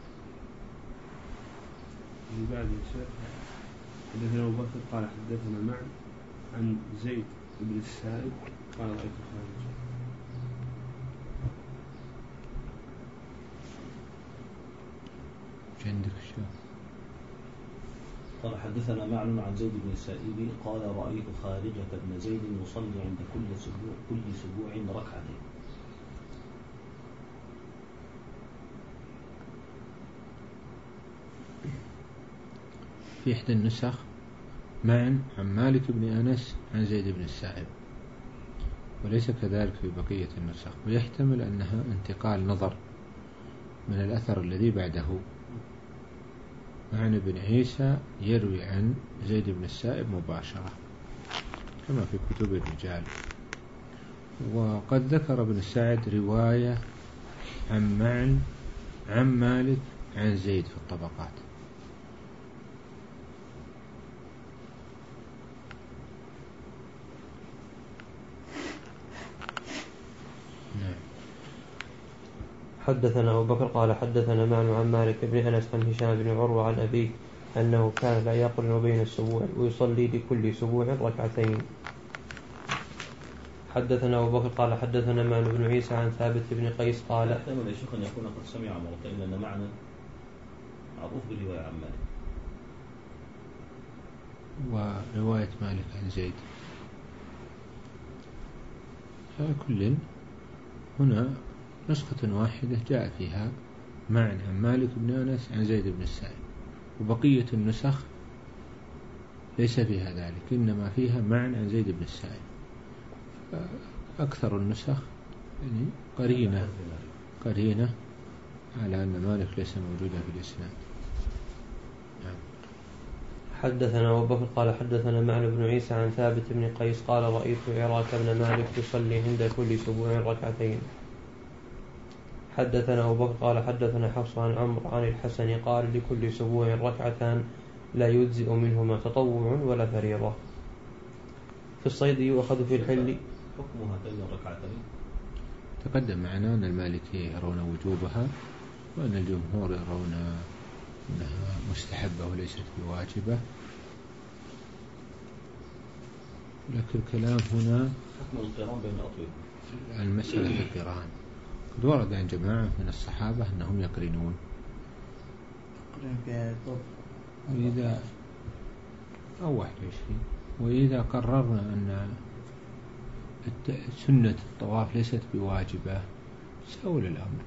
اللي بعد الشيخ حدثنا أبو بكر قال حدثنا معن عن زيد بن السائب قال رأيت خارجة. وش عندك شو؟ قال حدثنا معن عن زيد بن السائب قال رأيت خارجة بن زيد يصلي عند كل سبوع كل سبوع ركعتين. في إحدى النسخ معن عن مالك بن أنس عن زيد بن السائب، وليس كذلك في بقية النسخ، ويحتمل أنها انتقال نظر من الأثر الذي بعده. معن بن عيسى يروي عن زيد بن السائب مباشرة كما في كتب الرجال. وقد ذكر ابن سعد رواية عن معن عن مالك عن زيد في الطبقات. حدثنا أبو بكر قال حدثنا معن عن مالك بن أنس عن هشام بن عروة عن أبيه أنه كان لا يقرن بين السبوع ويصلي لكل سبوع ركعتين. حدثنا أبو بكر قال حدثنا معن بن عيسى عن ثابت بن قيس قال احتمل يا شيخ أن يكون قد سمع مرتين، لأن معنى معروف بالرواية عن مالك. ورواية مالك عن زيد على كل هنا نسخة واحدة جاء فيها معن عن مالك بن أنس عن زيد بن السائب، وبقية النسخ ليس فيها ذلك، إنما فيها معن عن زيد بن السائب. أكثر النسخ يعني قرينة قرينة على أن مالك ليس موجودا في الإسناد. حدثنا أبو بكر قال حدثنا معن بن عيسى عن ثابت بن قيس قال رأيت عراك بن مالك يصلي عند كل سبوع ركعتين. حدثنا أبو بكر قال حدثنا حفص عن عمرو عن الحسن قال لكل سبوع ركعتان لا يجزئ منهما تطوع ولا فريضة. في الصيد يؤخذ في الحل. حكم هاتين الركعتين تقدم معنا أن المالكية يرون وجوبها، وأن الجمهور يرون أنها مستحبة وليست بواجبة، لكن الكلام هنا حكم القران بين الأطوية. المسألة القران قد ورد عن جماعة من الصحابة أنهم يقرنون، وإذا أو واحد وعشرين، وإذا قررنا أن سنة الطواف ليست بواجبة سهل الأمر.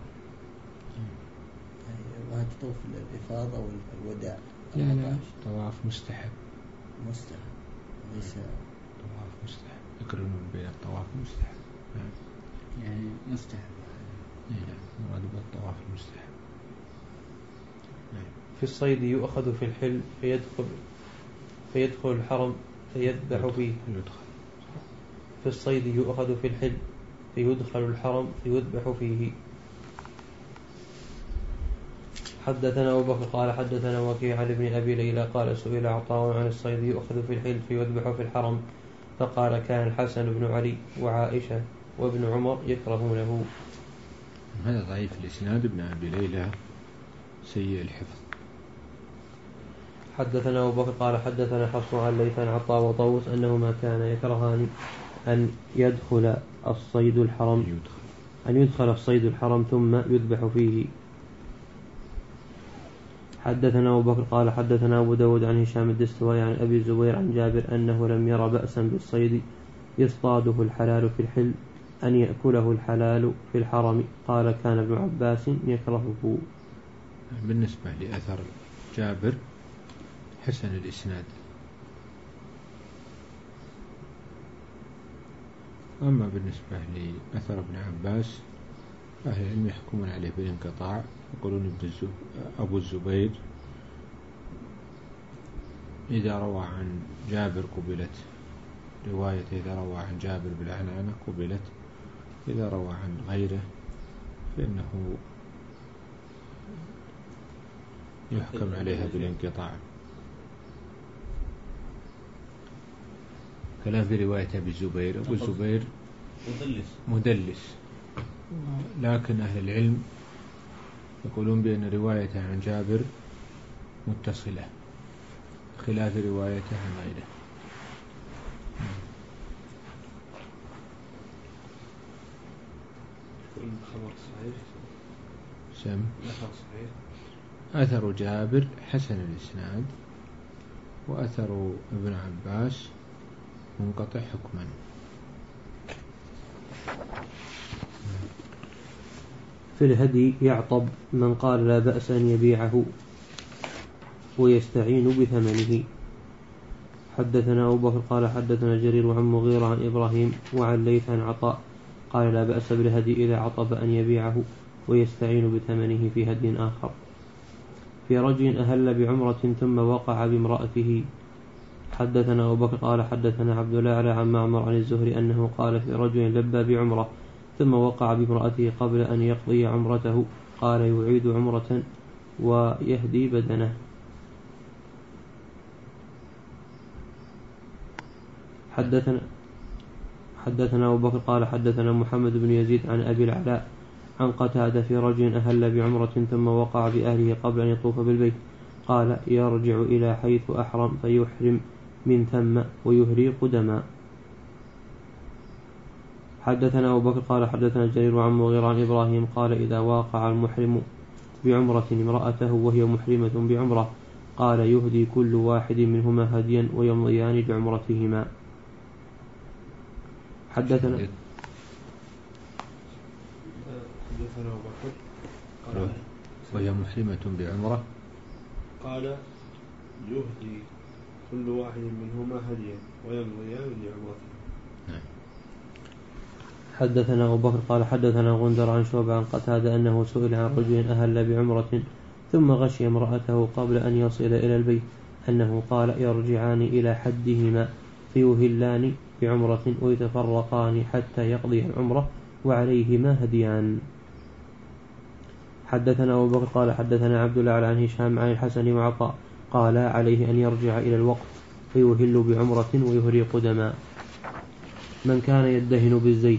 ما تطوف الإفاضة والوداع؟ لا لا، الطواف مستحب. مستحب ليس الطواف مستحب، يقرنون بين الطواف مستحب. يعني مستحب. نعم، مراد بالطواف المستحب. في الصيد يؤخذ في الحل فيدخل فيدخل الحرم فيذبح فيه. يدخل. في الصيد يؤخذ في الحل فيدخل الحرم فيذبح فيه. حدثنا أبو بكر قال حدثنا وكيع عن ابن أبي ليلى قال سئل عطاء عن الصيد يؤخذ في الحل فيذبح في الحرم، فقال كان الحسن بن علي وعائشة وابن عمر يكرهونه. هذا ضعيف الإسناد، ابن أبي ليلى سيء الحفظ. حدثنا أبو بكر قال حدثنا حفص عن ليث عن عطاء وطاووس أنهما كان يكرهان أن يدخل الصيد الحرم يدخل. أن يدخل الصيد الحرم ثم يذبح فيه. حدثنا أبو بكر قال حدثنا أبو داود عن هشام الدستوائي عن أبي الزبير عن جابر أنه لم ير بأسا بالصيد يصطاده الحلال في الحل أن يأكله الحلال في الحرم. قال كان ابن عباس يكرهه. بالنسبة لأثر جابر حسن الإسناد، أما بالنسبة لأثر ابن عباس أهل العلم يحكمون عليه بالانقطاع، يقولون أبو الزبير إذا روى عن جابر قبلت روايته، إذا روى عن جابر بالعنعنة قبلت، إذا روى عن غيره فإنه يحكم عليها بالانقطاع. كلام في رواية أبي الزبير، أبو الزبير مدلس مدلس، لكن أهل العلم يقولون بأن روايته عن جابر متصلة خلاف روايته عن غيره. الخبر صحيح سم الأثر صحيح. أثر جابر حسن الإسناد، وأثر ابن عباس منقطع حكما. في الهدي يعطب من قال لا بأس أن يبيعه ويستعين بثمنه. حدثنا أبو بكر قال حدثنا جرير عن مغيرة عن إبراهيم وعن ليث عن عطاء قال لا بأس بالهدي إذا عطب أن يبيعه ويستعين بثمنه في هدي آخر. في رجل أهل بعمرة ثم وقع بامرأته. حدثنا أبو بكر قال حدثنا عبد الله عن معمر عن الزهري أنه قال في رجل لبى بعمرة ثم وقع بامرأته قبل أن يقضي عمرته قال يعيد عمرة ويهدي بدنه. حدثنا حدثنا أبو بكر قال حدثنا محمد بن يزيد عن أبي العلاء عن قتادة في رجل أهل بعمرة ثم وقع بأهله قبل أن يطوف بالبيت قال يرجع إلى حيث أحرم فيحرم من ثم ويهري قدما. حدثنا أبو بكر قال حدثنا جرير عن مغيرة عن إبراهيم قال إذا واقع المحرم بعمرة امرأته وهي محرمة بعمرة قال يهدي كل واحد منهما هديا ويمضيان بعمرتهما. حدثنا حدثنا أبو بكر قال وهي محرمة بعمرة قال يهدي كل واحد منهما هديا ويمضيان بعمرته. حدثنا أبو بكر قال حدثنا غندر عن شعبة عن قتادة أنه سئل عن رجل أهل بعمرة ثم غشي امرأته قبل أن يصل إلى البيت أنه قال يرجعان إلى حدهما فيهلان بعمرة ويتفرقان حتى يقضي العمرة وعليهما هديان. حدثنا أبو بكر قال حدثنا عبد الله عن هشام عن الحسن وعطاء قال عليه أن يرجع إلى الوقت فيهل بعمرة ويهري قدما. من كان يدهن بالزيت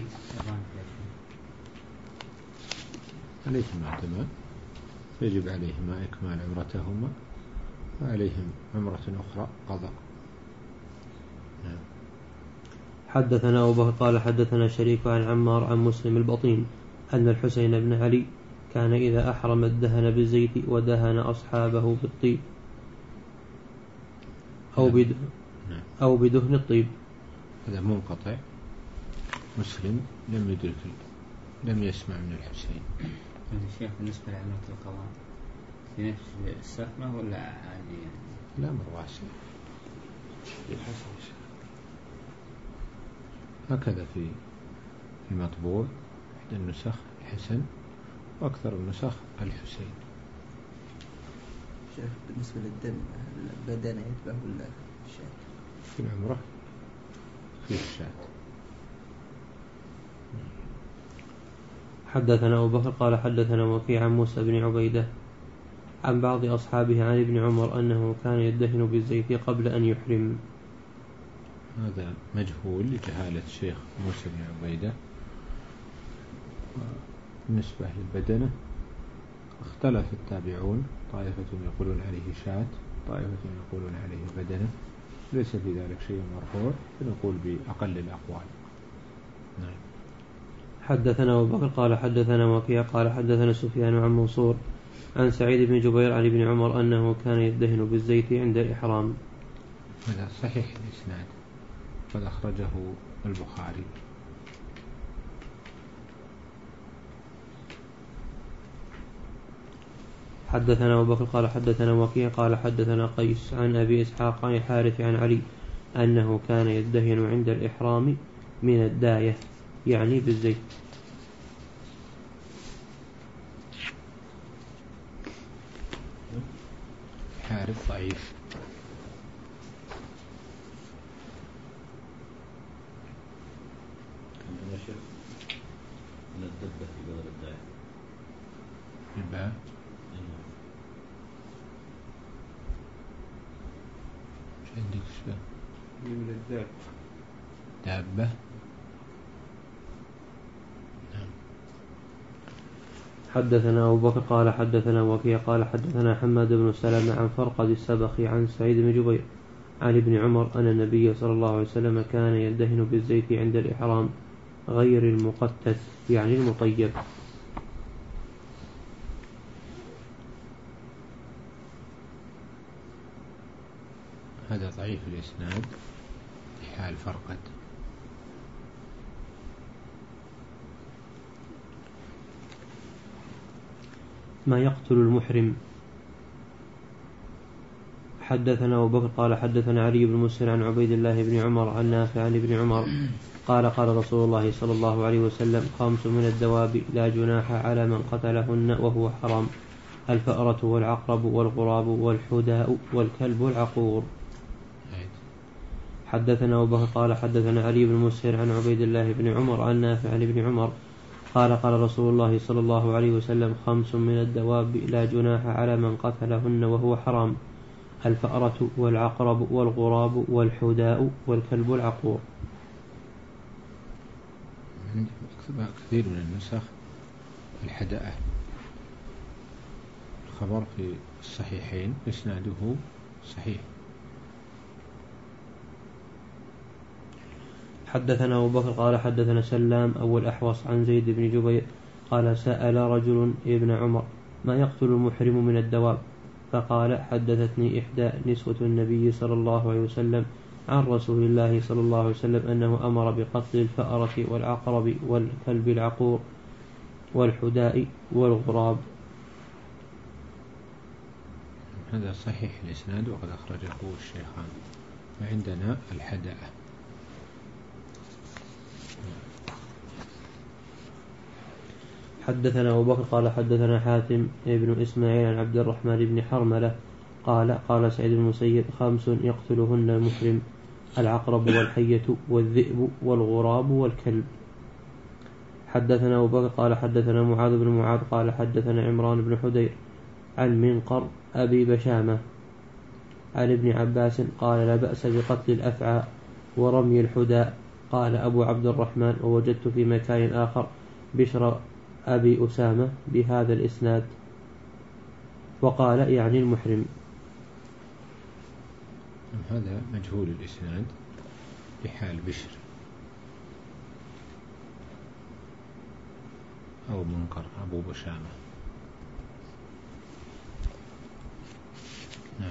عليهما اعتماد يجب عليهما إكمال عمرتهما وعليهم عمرة أخرى قضاء. نعم. حدثنا أبو بكر قال حدثنا شريك عن عمار عن مسلم البطين أن الحسين بن علي كان إذا أحرم الدهن بالزيت ودهن أصحابه بالطيب أو بدهن, أو بدهن الطيب. هذا منقطع. مسلم لم يدرك لم يسمع من الحسين. الشيخ بالنسبة لعمرة القضاء في نفس السفرة ولا عادي يعني؟ لا مرواسي هكذا في المطبوع إحدى النسخ الحسن وأكثر النسخ الحسين. شيخ بالنسبة للدم البدن يتبع ولا الشاة؟ في العمرة في الشاة. حدثنا أبو بكر قال حدثنا وكيع عن موسى بن عبيدة عن بعض أصحابه عن ابن عمر أنه كان يدهن بالزيت قبل أن يحرم. هذا مجهول لجهالة الشيخ موسى بن عبيدة. بالنسبة للبدنة اختلف التابعون، طائفة يقولون عليه شاة، طائفة يقولون عليه بدنة، ليس في ذلك شيء مرفوع، فنقول بأقل الأقوال. نعم. حدثنا أبو بكر قال حدثنا وكيع قال حدثنا سفيان عن منصور عن سعيد بن جبير عن ابن عمر أنه كان يدهن بالزيت عند الإحرام. هذا صحيح الإسناد قد أخرجه البخاري. حدثنا أبو بكر قال حدثنا وكيع قال حدثنا قيس عن أبي إسحاق عن الحارث عن علي أنه كان يدهن عند الإحرام من الداية يعني بالزيت. حارث ضعيف. عندنا شيخ من الدبة في بدل الداية. الباء ايش عندك شو من الدابة دابة. حدثنا أبو بكر قال حدثنا وكيع قال حدثنا حماد بن سلمة عن فرقد السبخي عن سعيد بن جبير عن ابن عمر أن النبي صلى الله عليه وسلم كان يدهن بالزيت عند الإحرام غير المقتس يعني المطيب. هذا ضعيف الإسناد في حال فرقد. ما يقتل المحرم. حدثنا أبو بكر قال حدثنا علي بن مسهر عن عبيد الله بن عمر عن نافع عن ابن عمر قال قال رسول الله صلى الله عليه وسلم خمس من الدواب لا جناح على من قتلهن وهو حرام: الفأرة والعقرب والغراب والحداء والكلب العقور. حدثنا أبو بكر قال حدثنا علي بن مسهر عن عبيد الله بن عمر عن نافع عن ابن عمر قال قال رسول الله صلى الله عليه وسلم خمس من الدواب لا جناح على من قتلهن وهو حرام: الفأرة والعقرب والغراب والحداء والكلب العقور. كثير من النسخ الحداء الخبر في الصحيحين إسناده صحيح. حدثنا أبو بكر قال حدثنا سلام أو الأحوص عن زيد بن جبير قال سأل رجل ابن عمر ما يقتل المحرم من الدواب، فقال حدثتني إحدى نسوة النبي صلى الله عليه وسلم عن رسول الله صلى الله عليه وسلم أنه أمر بقتل الفأرة والعقرب والكلب العقور والحداء والغراب. هذا صحيح الإسناد وقد أخرجه الشيخان. وعندنا الحداء. حدثنا أبو بكر قال حدثنا حاتم بن إسماعيل عن عبد الرحمن بن حرملة قال قال سعيد بن المسيب خمس يقتلهن المحرم: العقرب والحية والذئب والغراب والكلب. حدثنا أبو بكر قال حدثنا معاذ بن معاذ قال حدثنا عمران بن حدير عن منقر أبي بشامة عن ابن عباس قال لا بأس بقتل الأفعى ورمي الحداء. قال أبو عبد الرحمن ووجدت في مكان آخر بشر أبي أسامة بهذا الإسناد وقال يعني المحرم. هذا مجهول الإسناد بحال بشر أو منقر أبو بشامة. نعم.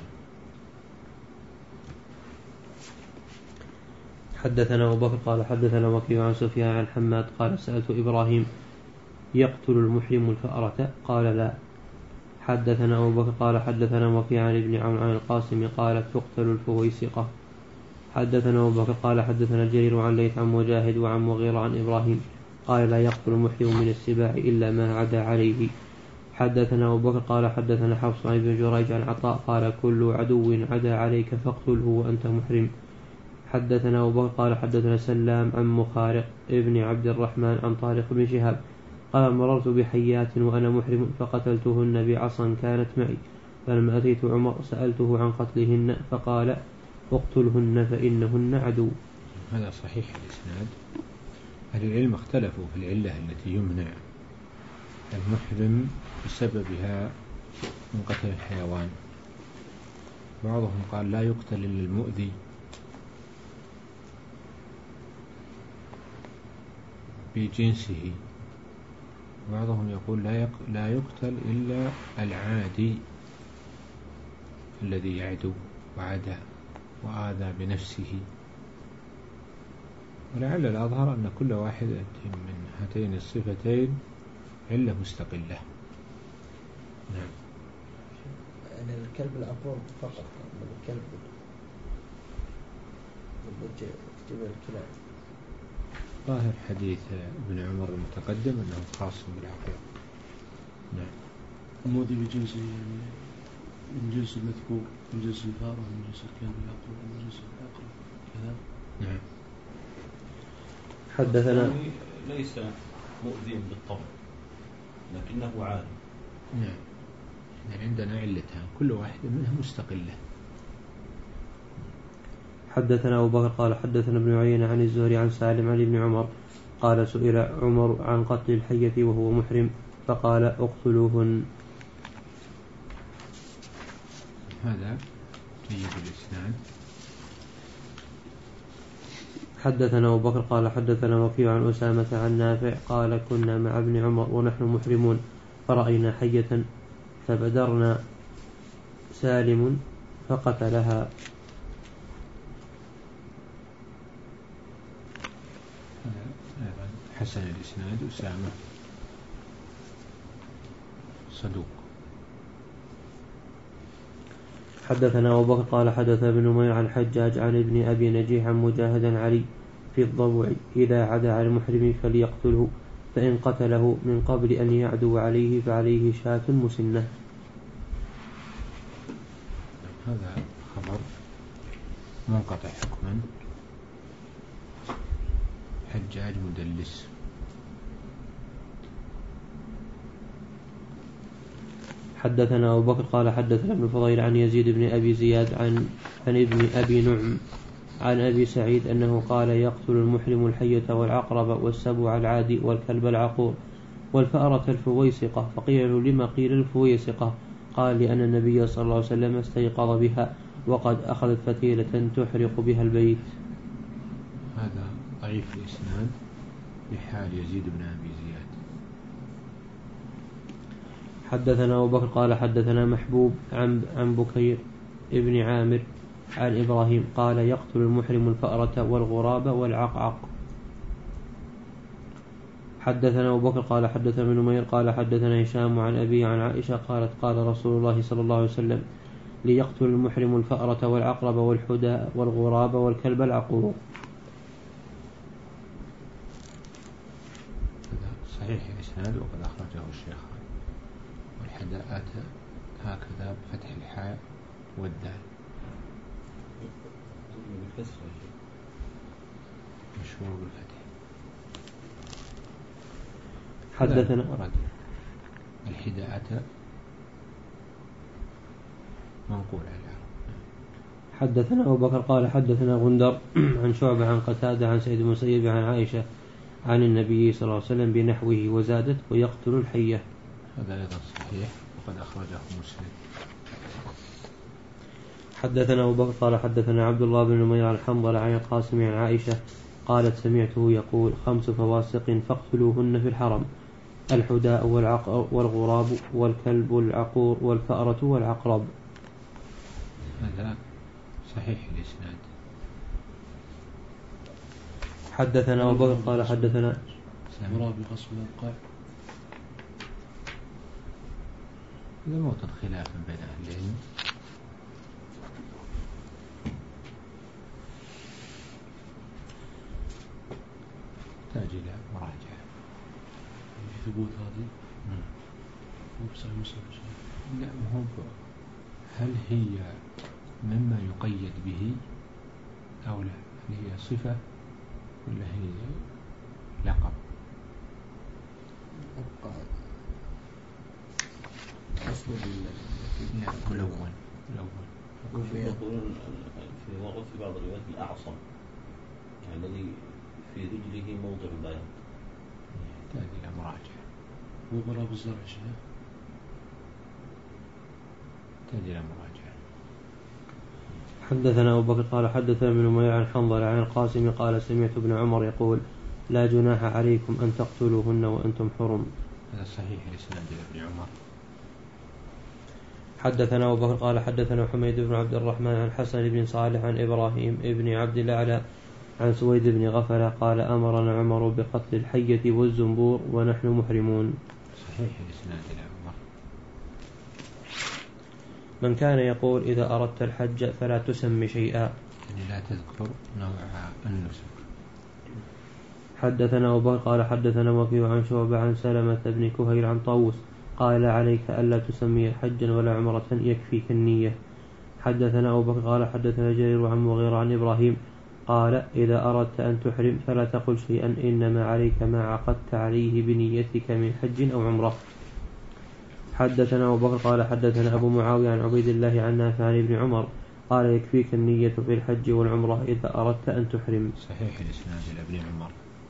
حدثنا أبو بكر قال حدثنا وكيع عن سفيان عن حماد قال سألت إبراهيم يقتل المحرم الفأرة؟ قال لا. حدثنا أبو بكر قال حدثنا وكيع عن ابن عون عن القاسم قال تقتل الفويسقة. حدثنا أبو بكر قال حدثنا جرير عن ليث عن مجاهد وعن مغيرة عن إبراهيم قال لا يقتل المحرم من السباع إلا ما عدا عليه. حدثنا أبو بكر قال حدثنا حفص عن ابن جريج عن عطاء قال كل عدو عدا عليك فاقتله وأنت محرم. حدثنا أبو بكر قال حدثنا سلام عن مخارق ابن عبد الرحمن عن طارق بن شهاب قال مررت بحيات وأنا محرم فقتلتهن بعصا كانت معي، فلما أتيت عمر سألته عن قتلهن فقال اقتلهن فإنهن عدو. هذا صحيح الإسناد. أهل العلم اختلفوا في العلة التي يمنع المحرم بسببها من قتل الحيوان. بعضهم قال لا يقتل إلا المؤذي، بجنسه. بعضهم يقول لا لا يقتل إلا العادي الذي يعدو وعدى وآذى بنفسه. ولعل الأظهر أن كل واحدة من هاتين الصفتين علة مستقلة. نعم. يعني الكلب العقور فقط، الكلب تجيب الكلاب. ظاهر حديث ابن عمر المتقدم أنه خاص بالعقيق. نعم. الموذي بجنس يعني من جنس المذكور، من جنس الفارة، من جنس الكلب العقور، من جنس العقرب كذا. نعم. حدثنا ليس مؤذٍ بالطبع لكنه عالم. نعم. يعني عندنا علتها كل واحدة منها مستقلة. حدثنا أبو بكر قال حدثنا ابن عيينة عن الزهري عن سالم عن ابن عمر قال سئل عمر عن قتل الحية وهو محرم فقال اقتلوهن. هذا جيد الإسناد. حدثنا أبو بكر قال حدثنا وكيع عن أسامة عن نافع قال كنا مع ابن عمر ونحن محرمون فرأينا حية فبدرنا سالم فقتلها. حسن الإسناد. أسامة صدوق. حدثنا أبو بكر قال حدث ابن نمير عن حجاج عن ابن أبي نجيح عن مجاهد علي في الضبع إذا عدا على المحرم فليقتله فإن قتله من قبل أن يعدو عليه فعليه شاة مسنة. هذا خبر منقطع حكما. حجاج مدلس. حدثنا أبو بكر قال حدثنا ابن فضيل عن يزيد بن أبي زياد عن عن ابن أبي نعم عن أبي سعيد أنه قال يقتل المحرم الحية والعقرب والسبع العادي والكلب العقور والفأرة الفويسقة. فقيل له لما قيل الفويسقة؟ قال لأن النبي صلى الله عليه وسلم استيقظ بها وقد أخذت فتيلة تحرق بها البيت. هذا ضعيف الإسناد بحال يزيد بن أبي زياد. حدثنا أبو بكر قال حدثنا محبوب عن عن بكير ابن عامر عن إبراهيم قال يقتل المحرم الفأرة والغراب والعقعق. حدثنا أبو بكر قال حدثنا ابن نمير قال حدثنا هشام عن أبي عن عائشة قالت قال رسول الله صلى الله عليه وسلم ليقتل المحرم الفأرة والعقرب والحداء والغراب والكلب العقور. صحيح الإسناد وقد أخرجه الشيخان. والحداءات هكذا بفتح الحاء والدال. مشهور بالفتح. حدثنا ورد الحداءات منقول عليها. حدثنا أبو بكر قال حدثنا غندر عن شعبة عن قتادة عن سعيد بن المسيب عن عائشة عن النبي صلى الله عليه وسلم بنحوه وزادت ويقتل الحية. هذا أيضا صحيح وقد أخرجه مسلم. حدثنا أبو بكر قال حدثنا عبد الله بن نمير عن حنظلة عن القاسم عن عائشة قالت سمعته يقول خمس فواسق فاقتلوهن في الحرم الحداء والغراب والكلب العقور والفأرة والعقرب. هذا صحيح الإسناد. حدثنا أبو بكر قال حدثنا مراد بقصف الأبقاع. هذا موطن خلاف بين أهل العلم. تحتاج إلى مراجعة. في ثبوت هذه مو بصحيح مسلم. لا هو هل هي مما يقيد به أو لا؟ هل هي صفة ولا هي لقب؟ أصل لا ملون ملون. يقولون في وقت في بعض الروايات الأعصم يعني الذي في رجله موضع البياض. يحتاج إلى مراجعة. مو براب الزرع شيء. يحتاج إلى مراجعة. حدثنا أبو بكر قال حدثنا ابن نمير عن حنظلة عن القاسم قال سمعت ابن عمر يقول لا جناح عليكم أن تقتلوهن وأنتم حرم. هذا صحيح لسند ابن عمر. حدثنا أبو بكر قال حدثنا حميد بن عبد الرحمن عن حسن بن صالح عن إبراهيم ابن عبد الأعلى عن سويد بن غفلة قال أمرنا عمر بقتل الحية والزنبور ونحن محرمون. صحيح لسند عمر. من كان يقول إذا أردت الحج فلا تسمي شيئا يعني لا تذكر نوع النسك. حدثنا أبو بكر قال حدثنا وكيع عن شعبة عن سلمة بن كهيل عن طاووس قال عليك ألا تسمي حجا ولا عمرة يكفيك النية. حدثنا أبو بكر قال حدثنا جرير عن مغيرة عن إبراهيم قال إذا أردت أن تحرم فلا تقل شيئا إنما عليك ما عقدت عليه بنيتك من حج أو عمرة. حدثنا أبو بكر قال حدثنا أبو معاوية عن عبيد الله عن نافع عن ابن عمر قال يكفيك النية في الحج والعمرة إذا أردت أن تحرم. صحيح الإسناد لابن عمر.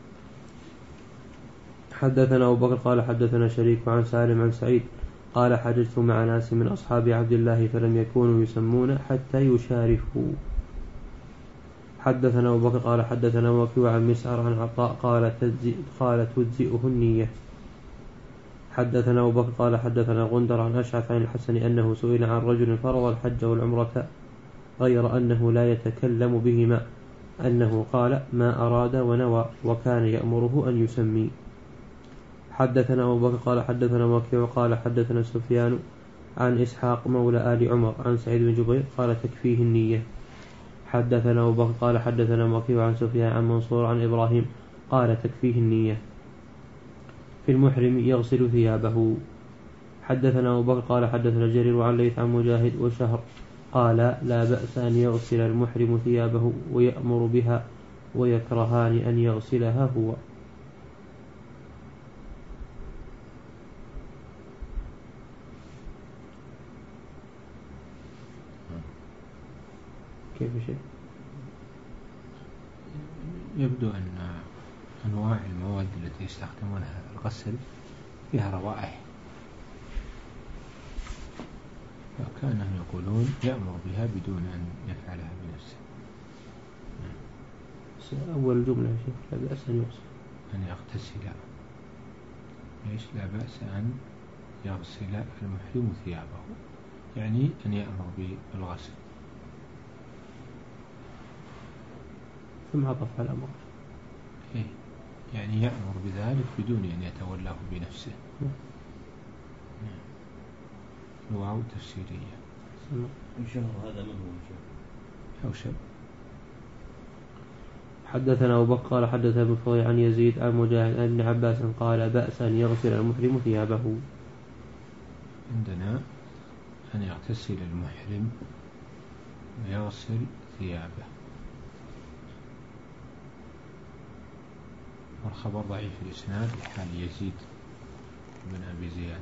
حدثنا أبو بكر قال حدثنا شريك عن سالم عن سعيد قال حججت مع ناس من أصحاب عبد الله فلم يكونوا يسمون حتى يشارفوا. حدثنا أبو بكر قال حدثنا وكيع عن مسعر عن عطاء قال تجزئ قال تجزئه النية. حدثنا أبو بكر قال حدثنا غندر عن أشعث عن الحسن أنه سئل عن رجل فرض الحج والعمرة غير أنه لا يتكلم بهما أنه قال ما أراد ونوى وكان يأمره أن يسمي. حدثنا أبو بكر قال حدثنا وكيع قال حدثنا سفيان عن إسحاق مولى آل عمر عن سعيد بن جبير قال تكفيه النية. حدثنا أبو بكر قال حدثنا وكيع عن سفيان عن منصور عن إبراهيم قال تكفيه النية. في المحرم يغسل ثيابه. حدثنا أبو بكر قال حدثنا جرير عن ليث عن مجاهد وشهر قال لا بأس أن يغسل المحرم ثيابه ويأمر بها ويكرهان أن يغسلها هو. كيف شيء؟ يبدو أن أنواع المواد التي يستخدمونها الغسل فيها روائح، فكانوا يقولون يأمر بها بدون أن يفعلها بنفسه. أول جملة يا شيخ لا بأس أن يغسل أن يغتسل. ليش لا بأس أن يغسل المحرم ثيابه؟ يعني أن يأمر بالغسل. ثم عطف على الأمر إيه؟ يعني يأمر بذلك بدون أن يتولاه بنفسه. الواو تفسيرية. الشهر هذا من هو الشهر؟ حوشب. حدثنا أبو بكر قال حدثنا ابن فضيل عن يزيد عن مجاهد عن ابن عباس قال بأس أن يغسل المحرم ثيابه. عندنا أن يغتسل المحرم ويغسل ثيابه، والخبر ضعيف الإسناد لحال يزيد بن أبي زياد.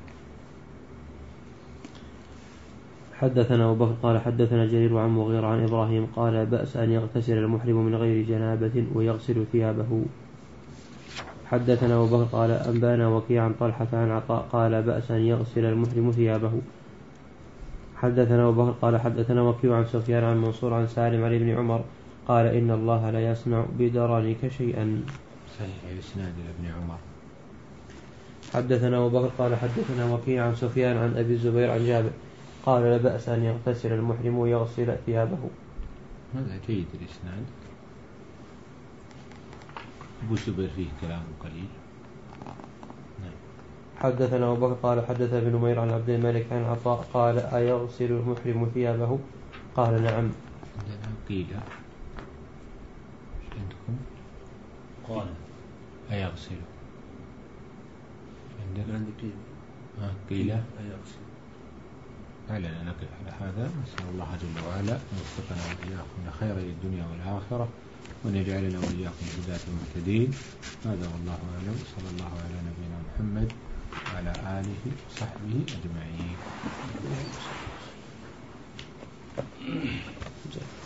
حدثنا أبو بكر قال حدثنا جرير عن مغيرة عن إبراهيم قال بأس أن يغتسل المحرم من غير جنابة ويغسل ثيابه. حدثنا أبو بكر قال أنبانا وكيع عن طلحة عن عطاء قال بأس أن يغسل المحرم ثيابه. حدثنا أبو بكر قال حدثنا وكيع عن سفيان عن منصور عن سالم عن ابن عمر قال إن الله لا يصنع بدرنك شيئا. صحيح الإسناد لابن عمر. حدثنا أبو بكر قال حدثنا وكيع عن سفيان عن أبي الزبير عن جابر قال لا بأس أن يغتسل المحرم ويغسل ثيابه. هذا جيد الإسناد. أبو الزبير فيه كلام قليل. نعم. حدثنا أبو بكر قال حدث ابن نمير عن عبد الملك عن عطاء قال أيغسل المحرم ثيابه قال نعم. عندنا قيل عندكم قال أيغسل. عندك عندي قيل آه قيل أيغسل. فعلا نقف على هذا. نسأل الله جل وعلا أن يوفقنا وإياكم لخير الدنيا والآخرة وأن يجعلنا وإياكم هداة المهتدين. هذا والله أعلم. صلى الله على نبينا محمد وعلى آله وصحبه أجمعين.